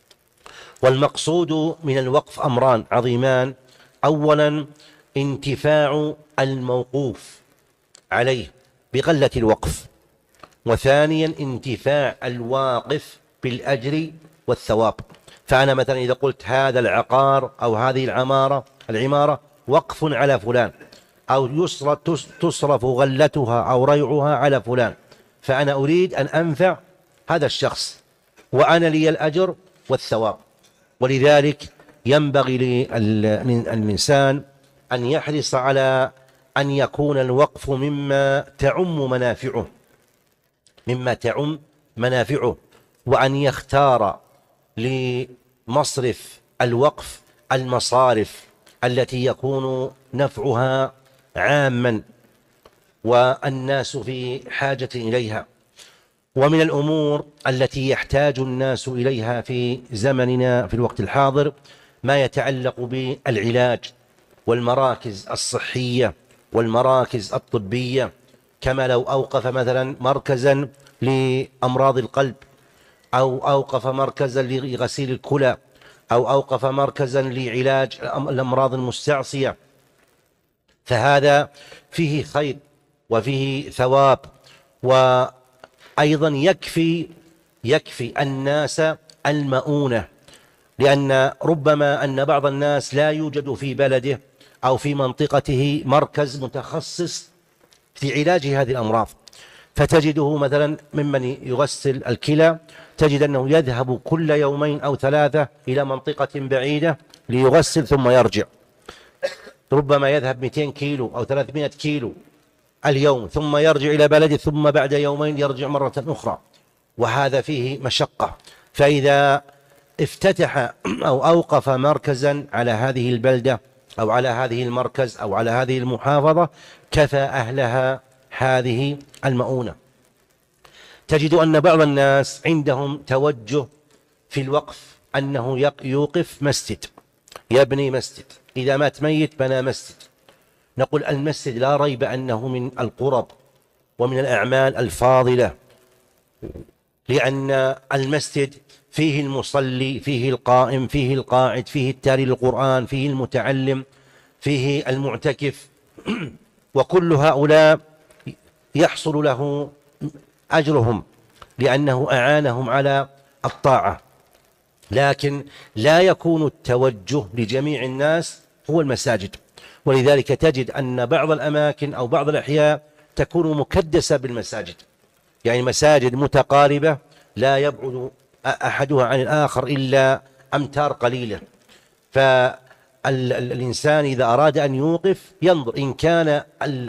والمقصود من الوقف أمران عظيمان: أولا انتفاع الموقوف عليه بقلة الوقف، وثانيا انتفاع الواقف بالأجر والثواب. فأنا مثلا إذا قلت هذا العقار أو هذه العمارة العمارة وقف على فلان، أو تصرف غلتها أو ريعها على فلان، فأنا أريد أن أنفع هذا الشخص وأنا لي الأجر والثواب. ولذلك ينبغي للإنسان أن يحرص على أن يكون الوقف مما تعم منافعه مما تعم منافعه وأن يختار لمصرف الوقف المصارف التي يكون نفعها عاما والناس في حاجة إليها. ومن الأمور التي يحتاج الناس إليها في زمننا في الوقت الحاضر ما يتعلق بالعلاج والمراكز الصحية والمراكز الطبية، كما لو أوقف مثلا مركزا لأمراض القلب، أو أوقف مركزا لغسيل الكلى، أو أوقف مركزا لعلاج الأمراض المستعصية، فهذا فيه خير وفيه ثواب. وأيضا يكفي يكفي الناس المؤونة، لأن ربما أن بعض الناس لا يوجد في بلده أو في منطقته مركز متخصص في علاج هذه الأمراض، فتجده مثلا ممن يغسل الكلى تجد أنه يذهب كل يومين أو ثلاثة إلى منطقة بعيدة ليغسل ثم يرجع، ربما يذهب مئتين كيلو أو ثلاثمائة كيلو اليوم ثم يرجع إلى بلده، ثم بعد يومين يرجع مرة أخرى، وهذا فيه مشقة. فإذا افتتح أو أوقف مركزا على هذه البلدة أو على هذه المركز أو على هذه المحافظة كفى أهلها هذه المؤونة. تجد أن بعض الناس عندهم توجه في الوقف أنه يوقف مسجد، يبني مسجد، إذا مات ميت بنى مسجد. نقول المسجد لا ريب أنه من القرب ومن الأعمال الفاضلة، لأن المسجد فيه المصلي، فيه القائم، فيه القاعد، فيه التالي للقرآن، فيه المتعلم، فيه المعتكف، وكل هؤلاء يحصل له أجرهم لأنه أعانهم على الطاعة. لكن لا يكون التوجه لجميع الناس هو المساجد، ولذلك تجد أن بعض الأماكن أو بعض الأحياء تكون مكدسة بالمساجد، يعني مساجد متقاربة لا يبعد أحدها عن الآخر إلا أمتار قليلة. فالإنسان إذا أراد أن يوقف ينظر إن كان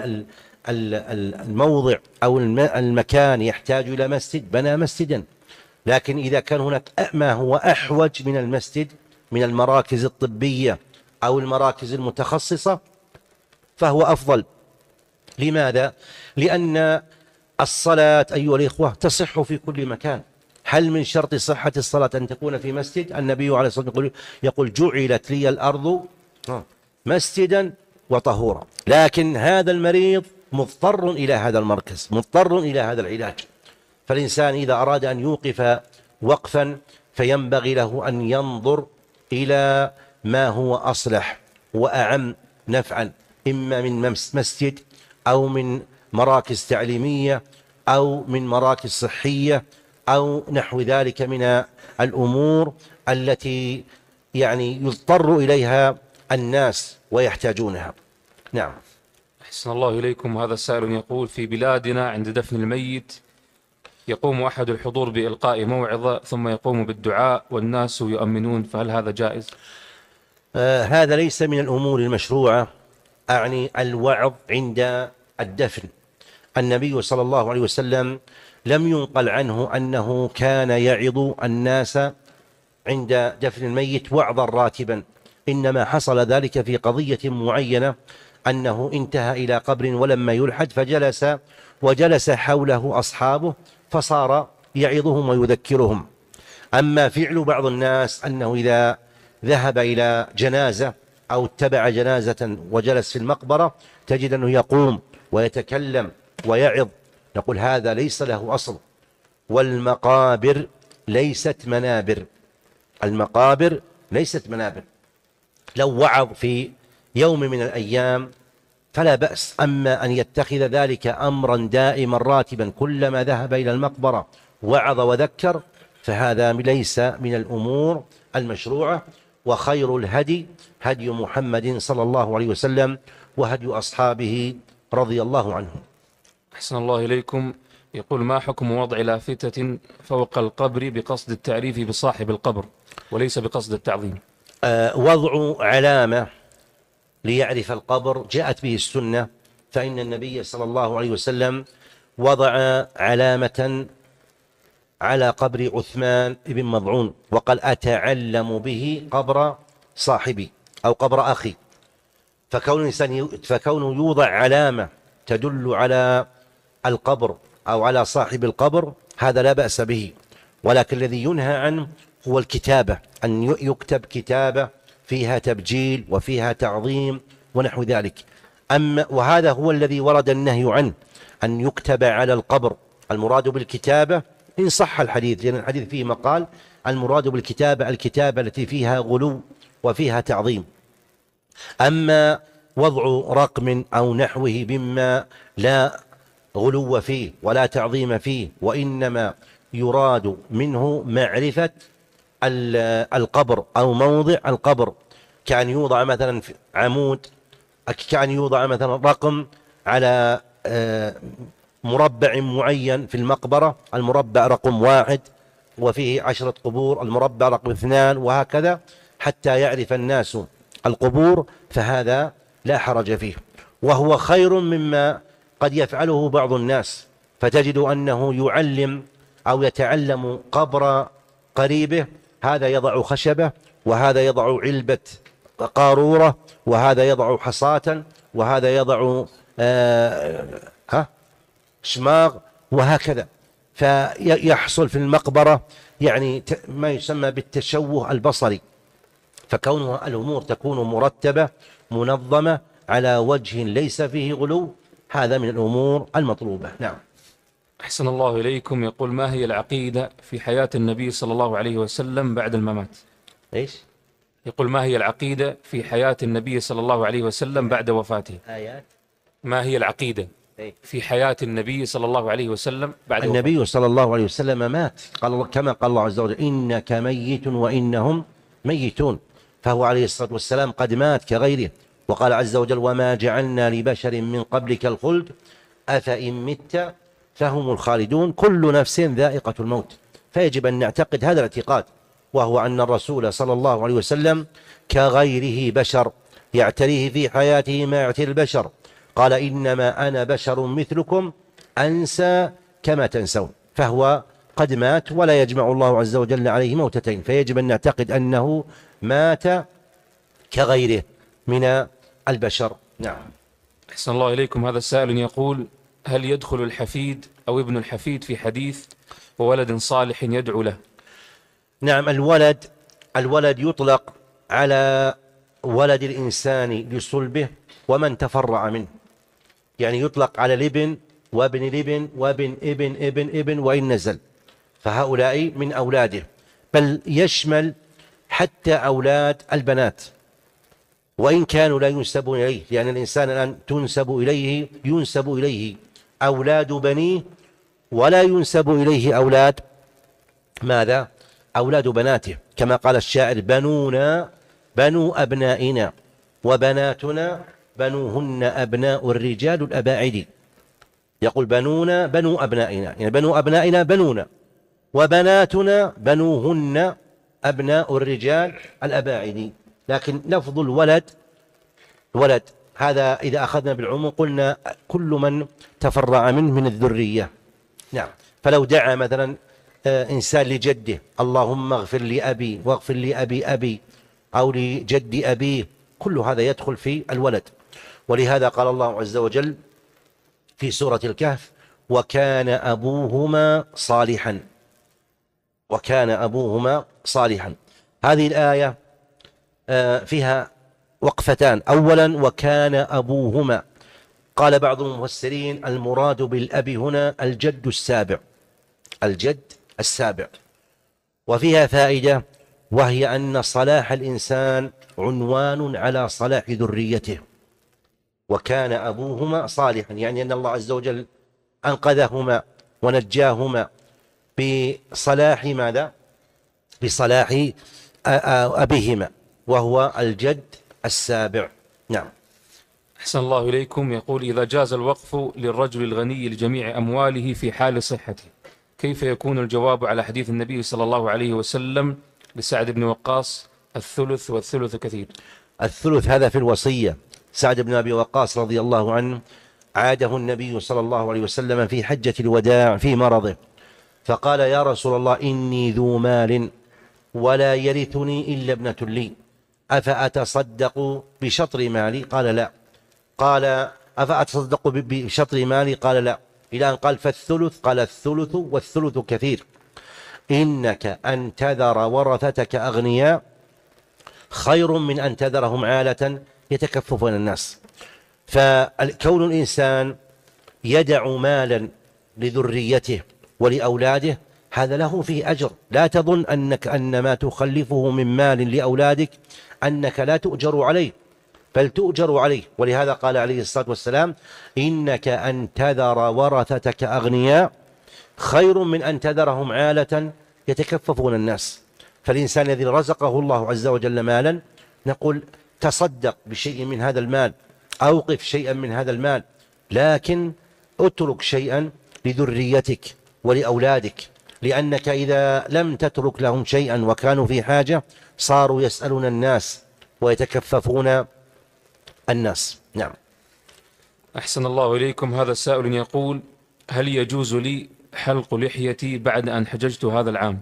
الموضع أو المكان يحتاج إلى مسجد بنى مسجدا، لكن إذا كان هناك ما هو أحوج من المسجد من المراكز الطبية أو المراكز المتخصصة فهو أفضل. لماذا؟ لأن الصلاة أيها الإخوة تصح في كل مكان. هل من شرط صحة الصلاة أن تكون في مسجد؟ النبي عليه الصلاة والسلام يقول جعلت لي الأرض مسجدا وطهورا. لكن هذا المريض مضطر إلى هذا المركز، مضطر إلى هذا العلاج. فالإنسان إذا أراد أن يوقف وقفا فينبغي له أن ينظر إلى ما هو أصلح وأعم نفعا، إما من مسجد أو من مراكز تعليمية أو من مراكز صحية أو نحو ذلك من الأمور التي يعني يضطر إليها الناس ويحتاجونها. نعم. أحسن الله إليكم. هذا السائل يقول: في بلادنا عند دفن الميت يقوم أحد الحضور بإلقاء موعظة ثم يقوم بالدعاء والناس يؤمنون، فهل هذا جائز؟ آه هذا ليس من الأمور المشروعة أعني الوعظ عند الدفن. النبي صلى الله عليه وسلم لم ينقل عنه أنه كان يعظ الناس عند دفن الميت وعظا راتبا، إنما حصل ذلك في قضية معينة، أنه انتهى إلى قبر ولما يلحد فجلس وجلس حوله أصحابه فصار يعظهم ويذكرهم. أما فعل بعض الناس أنه إذا ذهب إلى جنازة أو اتبع جنازة وجلس في المقبرة تجد أنه يقوم ويتكلم ويعظ، نقول هذا ليس له أصل، والمقابر ليست منابر، المقابر ليست منابر. لو وعظ في يوم من الأيام فلا بأس، أما أن يتخذ ذلك أمرا دائما راتبا كلما ذهب إلى المقبرة وعظ وذكر فهذا ليس من الأمور المشروعة. وخير الهدي هدي محمد صلى الله عليه وسلم وهدي أصحابه رضي الله عنهم. أحسن الله إليكم. يقول ما حكم وضع لافتة فوق القبر بقصد التعريف بصاحب القبر وليس بقصد التعظيم؟ آه وضع علامة ليعرف القبر جاءت به السنة، فإن النبي صلى الله عليه وسلم وضع علامة على قبر عثمان بن مضعون وقال أتعلم به قبر صاحبي أو قبر أخي. فكون الإنسان فكونه يوضع علامة تدل على القبر أو على صاحب القبر هذا لا بأس به، ولكن الذي ينهى عنه هو الكتابة، أن يكتب كتابة فيها تبجيل وفيها تعظيم ونحو ذلك. أما وهذا هو الذي ورد النهي عنه، أن يكتب على القبر. المراد بالكتابة إن صح الحديث، لأن الحديث فيه مقال، المراد بالكتابة الكتابة التي فيها غلو وفيها تعظيم. أما وضع رقم أو نحوه مما لا غلو فيه ولا تعظيم فيه، وإنما يراد منه معرفة القبر أو موضع القبر، كان يوضع مثلا عمود، كان يوضع مثلا رقم على مربع معين في المقبرة، المربع رقم واحد وفيه عشرة قبور، المربع رقم اثنان، وهكذا حتى يعرف الناس القبور، فهذا لا حرج فيه، وهو خير مما قد يفعله بعض الناس، فتجد أنه يعلم أو يتعلم قبر قريبه، هذا يضع خشبة وهذا يضع علبة قارورة وهذا يضع حصاة وهذا يضع آه ها شماغ وهكذا، فيحصل في المقبرة يعني ما يسمى بالتشوه البصري. فكونها الأمور تكون مرتبة منظمة على وجه ليس فيه غلو، هذا من الأمور المطلوبة. نعم. أحسن الله إليكم. يقول ما هي العقيدة في حياة النبي صلى الله عليه وسلم بعد الممات؟ إيش؟ يقول ما هي العقيدة في حياة النبي صلى الله عليه وسلم بعد وفاته؟ آيات. ما هي العقيدة في حياة النبي صلى الله عليه وسلم بعد وفاته؟ النبي صلى الله عليه وسلم مات، قال كما قال الله عز وجل إنك ميت وإنهم ميتون، فهو عليه الصلاة والسلام قد مات كغيره. وقال عز وجل وما جعلنا لبشر من قبلك الخلد أفإن مت فهم الخالدون كل نفس ذائقة الموت. فيجب أن نعتقد هذا الاعتقاد، وهو أن الرسول صلى الله عليه وسلم كغيره بشر، يعتريه في حياته ما يعتري البشر. قال إنما أنا بشر مثلكم أنسى كما تنسون، فهو قد مات ولا يجمع الله عز وجل عليه موتتين، فيجب أن نعتقد أنه مات كغيره من البشر. نعم. أحسن الله إليكم. هذا السائل يقول هل يدخل الحفيد أو ابن الحفيد في حديث وولد صالح يدعو له؟ نعم. الولد الولد يطلق على ولد الإنسان لصلبه ومن تفرع منه، يعني يطلق على الابن وابن الابن وابن ابن ابن ابن وإن نزل، فهؤلاء من أولاده، بل يشمل حتى أولاد البنات وإن كانوا لا ينسبون إليه، لأن الإنسان الآن تنسب إليه ينسب إليه أولاد بنيه ولا ينسب إليه أولاد ماذا؟ أولاد بناته، كما قال الشاعر بنونا بنو أبنائنا وبناتنا بنوهن أبناء الرجال الأباعد. يقول بنونا بنو أبنائنا، يعني بنو أبنائنا بنونا، وبناتنا بنوهن أبناء الرجال الأباعد. لكن لفظ الولد ولد هذا إذا أخذنا بالعموم قلنا كل من تفرع منه من الذرية. نعم. فلو دعا مثلا إنسان لجده اللهم اغفر لأبي واغفر لأبي أبي أو لجد أبيه، كل هذا يدخل في الولد. ولهذا قال الله عز وجل في سورة الكهف وكان أبوهما صالحا، وكان أبوهما صالحا. هذه الآية فيها وقفتان. أولا وكان أبوهما، قال بعض المفسرين المراد بالأب هنا الجد السابع، الجد السابع. وفيها فائدة وهي أن صلاح الإنسان عنوان على صلاح ذريته. وكان أبوهما صالحا يعني أن الله عز وجل أنقذهما ونجاهما بصلاح ماذا؟ بصلاح أبيهما وهو الجد السابع. نعم. أحسن الله إليكم. يقول إذا جاز الوقف للرجل الغني لجميع أمواله في حال صحته، كيف يكون الجواب على حديث النبي صلى الله عليه وسلم لسعد بن وقاص الثلث والثلث كثير؟ الثلث هذا في الوصية. سعد بن أبي وقاص رضي الله عنه عاده النبي صلى الله عليه وسلم في حجة الوداع في مرضه، فقال يا رسول الله إني ذو مال ولا يرثني إلا ابنة لي، أفأتصدق بشطر مالي؟ قال لا. قال أفأتصدق بشطر مالي؟ قال لا. إلى أن قال فالثلث؟ قال الثلث والثلث كثير، إنك أن تذر ورثتك أغنياء خير من أن تذرهم عالة يتكففون الناس. فكون الإنسان يدع مالا لذريته ولأولاده هذا له فيه أجر. لا تظن أنك أن ما تخلفه من مال لأولادك أنك لا تؤجر عليه، بل تؤجر عليه. ولهذا قال عليه الصلاة والسلام إنك أن تذر ورثتك أغنياء خير من أن تذرهم عالة يتكففون الناس. فالإنسان الذي رزقه الله عز وجل مالا نقول تصدق بشيء من هذا المال، أوقف شيئا من هذا المال، لكن اترك شيئا لذريتك ولأولادك، لأنك إذا لم تترك لهم شيئا وكانوا في حاجة صاروا يسألون الناس ويتكففون الناس. نعم. أحسن الله إليكم. هذا السائل يقول هل يجوز لي حلق لحيتي بعد أن حججت هذا العام؟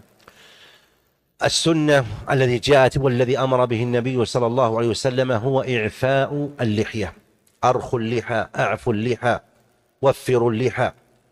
السنة الذي جاءت والذي أمر به النبي صلى الله عليه وسلم هو إعفاء اللحية، أرخوا اللحى، أعفوا اللحى، وفروا اللحى.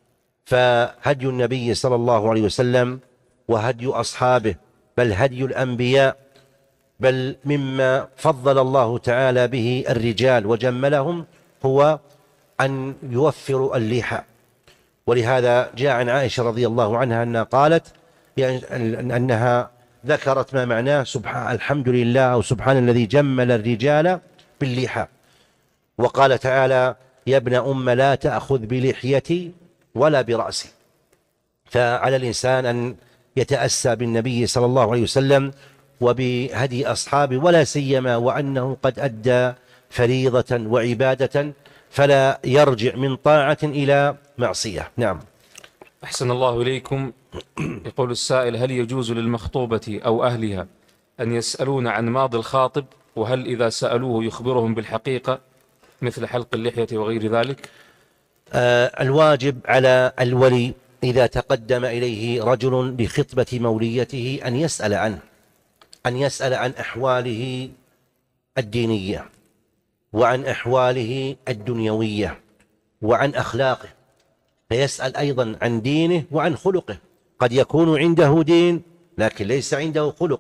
فهدي النبي صلى الله عليه وسلم وهدي أصحابه بل هدي الأنبياء، بل مما فضل الله تعالى به الرجال وجملهم هو أن يوفروا اللحى. ولهذا جاء عن عائشة رضي الله عنها أنها قالت يعني أنها ذكرت ما معناه سبحان الحمد لله أو سبحان الذي جمل الرجال باللحى. وقال تعالى يا ابن أم لا تأخذ بلحيتي ولا برأسي. فعلى الإنسان أن يتأسى بالنبي صلى الله عليه وسلم وبهدي أصحابه، ولا سيما وأنه قد أدى فريضة وعبادة فلا يرجع من طاعة إلى معصية. نعم. أحسن الله إليكم. يقول السائل هل يجوز للمخطوبة أو أهلها أن يسألون عن ماضي الخاطب، وهل إذا سألوه يخبرهم بالحقيقة مثل حلق اللحية وغير ذلك؟ آه الواجب على الولي إذا تقدم إليه رجل لخطبة موليته أن يسأل عنه، أن يسأل عن أحواله الدينية وعن أحواله الدنيوية وعن أخلاقه، فيسأل أيضا عن دينه وعن خلقه. قد يكون عنده دين لكن ليس عنده خلق،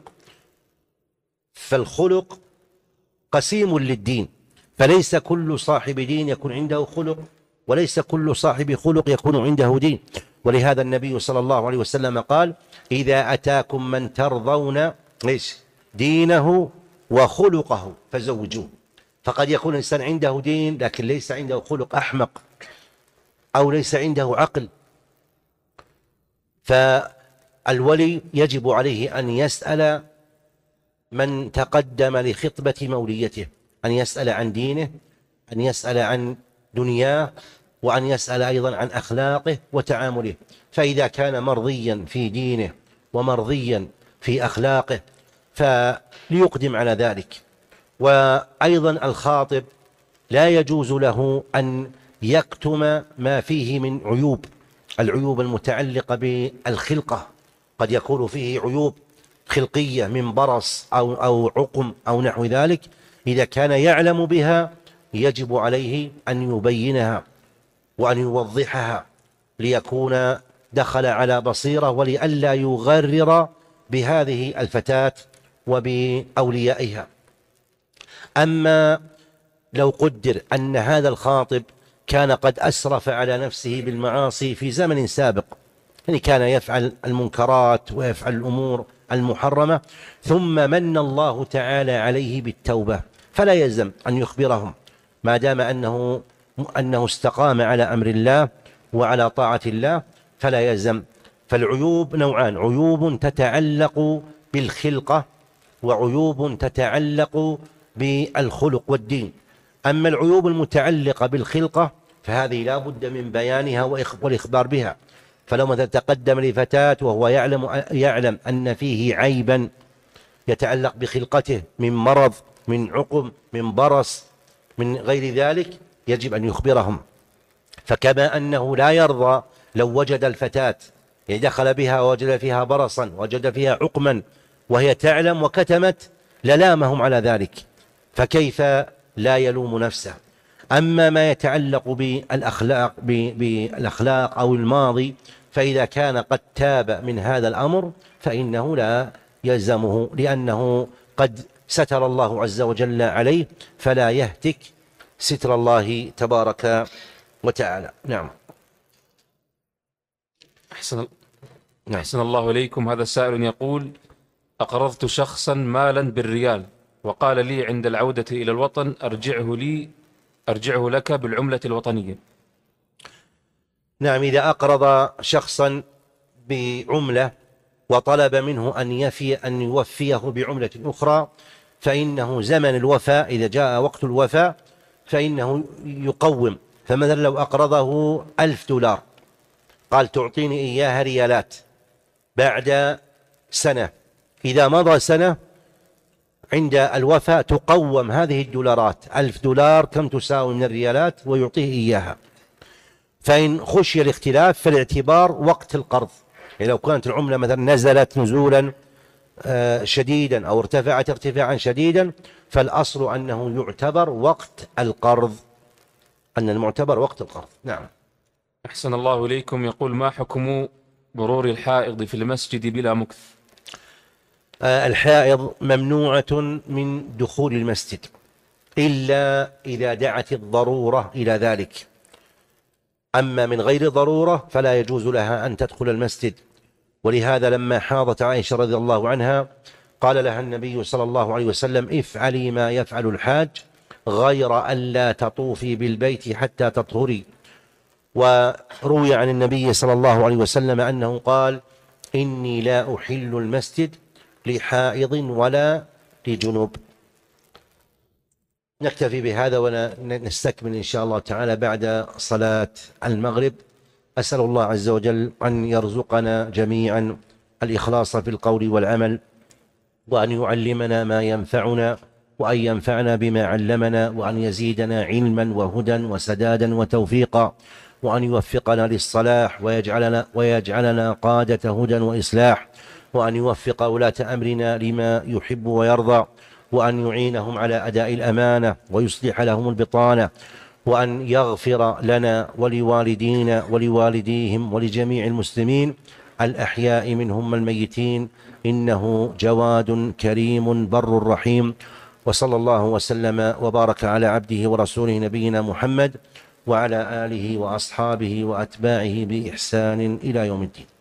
فالخلق قسيم للدين، فليس كل صاحب دين يكون عنده خلق، وليس كل صاحب خلق يكون عنده دين. ولهذا النبي صلى الله عليه وسلم قال إذا أتاكم من ترضون ليش دينه وخلقه فزوجوه. فقد يكون الإنسان عنده دين لكن ليس عنده خلق، أحمق أو ليس عنده عقل. فالولي يجب عليه أن يسأل من تقدم لخطبة موليته، أن يسأل عن دينه، أن يسأل عن دنياه، وأن يسأل أيضا عن أخلاقه وتعامله. فإذا كان مرضيا في دينه ومرضيا في أخلاقه فليقدم على ذلك. وأيضا الخاطب لا يجوز له أن يكتم ما فيه من عيوب، العيوب المتعلقة بالخلقة، قد يكون فيه عيوب خلقية من برص أو, أو عقم أو نحو ذلك، إذا كان يعلم بها يجب عليه أن يبينها وأن يوضحها ليكون دخل على بصيرة، ولئلا يغرر بهذه الفتاة وبأوليائها. أما لو قدر أن هذا الخاطب كان قد أسرف على نفسه بالمعاصي في زمن سابق، يعني كان يفعل المنكرات ويفعل الأمور المحرمة، ثم من الله تعالى عليه بالتوبة، فلا يلزم أن يخبرهم ما دام أنه أنه استقام على أمر الله وعلى طاعة الله، فلا يلزم. فالعيوب نوعان: عيوب تتعلق بالخلقة وعيوب تتعلق بالخلق والدين. أما العيوب المتعلقة بالخلقة فهذه لا بد من بيانها والإخبار بها. فلو مثلا تقدم لفتاة وهو يعلم, يعلم أن فيه عيبا يتعلق بخلقته من مرض، من عقم، من برص، من غير ذلك، يجب أن يخبرهم. فكما أنه لا يرضى لو وجد الفتاة يعني دخل بها ووجد فيها برصا وجد فيها عقما وهي تعلم وكتمت، للامهم على ذلك، فكيف لا يلوم نفسه. أما ما يتعلق بالأخلاق, بالأخلاق أو الماضي، فإذا كان قد تاب من هذا الأمر فإنه لا يلزمه، لأنه قد ستر الله عز وجل عليه، فلا يهتك ستر الله تبارك وتعالى. نعم. أحسن, أحسن الله إليكم. هذا سائل يقول: أقرضت شخصا مالا بالريال وقال لي عند العودة إلى الوطن أرجعه لي أرجعه لك بالعملة الوطنية. نعم، إذا أقرض شخصا بعملة وطلب منه أن يفي أن يوفيه بعملة أخرى، فإنه زمن الوفاء إذا جاء وقت الوفاء فإنه يقوم. فمثلا لو أقرضه ألف دولار قال تعطيني إياها ريالات بعد سنة، إذا مضى سنة عند الوفاء تقوم هذه الدولارات، ألف دولار كم تساوي من الريالات، ويعطيه إياها. فإن خشي الاختلاف فالاعتبار وقت القرض، يعني لو كانت العملة مثلا نزلت نزولا شديدا أو ارتفعت ارتفاعا شديدا، فالأصل أنه يعتبر وقت القرض، أن المعتبر وقت القرض. نعم. أحسن الله إليكم. يقول: ما حكم مرور الحائض في المسجد بلا مكث؟ الحائض ممنوعة من دخول المسجد إلا إذا دعت الضرورة إلى ذلك، أما من غير ضرورة فلا يجوز لها أن تدخل المسجد. ولهذا لما حاضت عائشة رضي الله عنها قال لها النبي صلى الله عليه وسلم: افعلي ما يفعل الحاج غير أن لا تطوفي بالبيت حتى تطهري. وروي عن النبي صلى الله عليه وسلم أنه قال: إني لا أحل المسجد لحائض ولا لجنوب. نكتفي بهذا ونستكمل إن شاء الله تعالى بعد صلاة المغرب. أسأل الله عز وجل أن يرزقنا جميعا الإخلاص في القول والعمل، وأن يعلمنا ما ينفعنا، وأن ينفعنا بما علمنا، وأن يزيدنا علما وهدى وسدادا وتوفيقا، وأن يوفقنا للصلاح ويجعلنا, ويجعلنا قادة هدى وإصلاح، وأن يوفق ولاة أمرنا لما يحب ويرضى، وأن يعينهم على أداء الأمانة ويصلح لهم البطانة، وأن يغفر لنا ولوالدينا ولوالديهم ولجميع المسلمين الأحياء منهم والميتين، إنه جواد كريم بر رحيم. وصلى الله وسلم وبارك على عبده ورسوله نبينا محمد وعلى آله وأصحابه وأتباعه بإحسان إلى يوم الدين.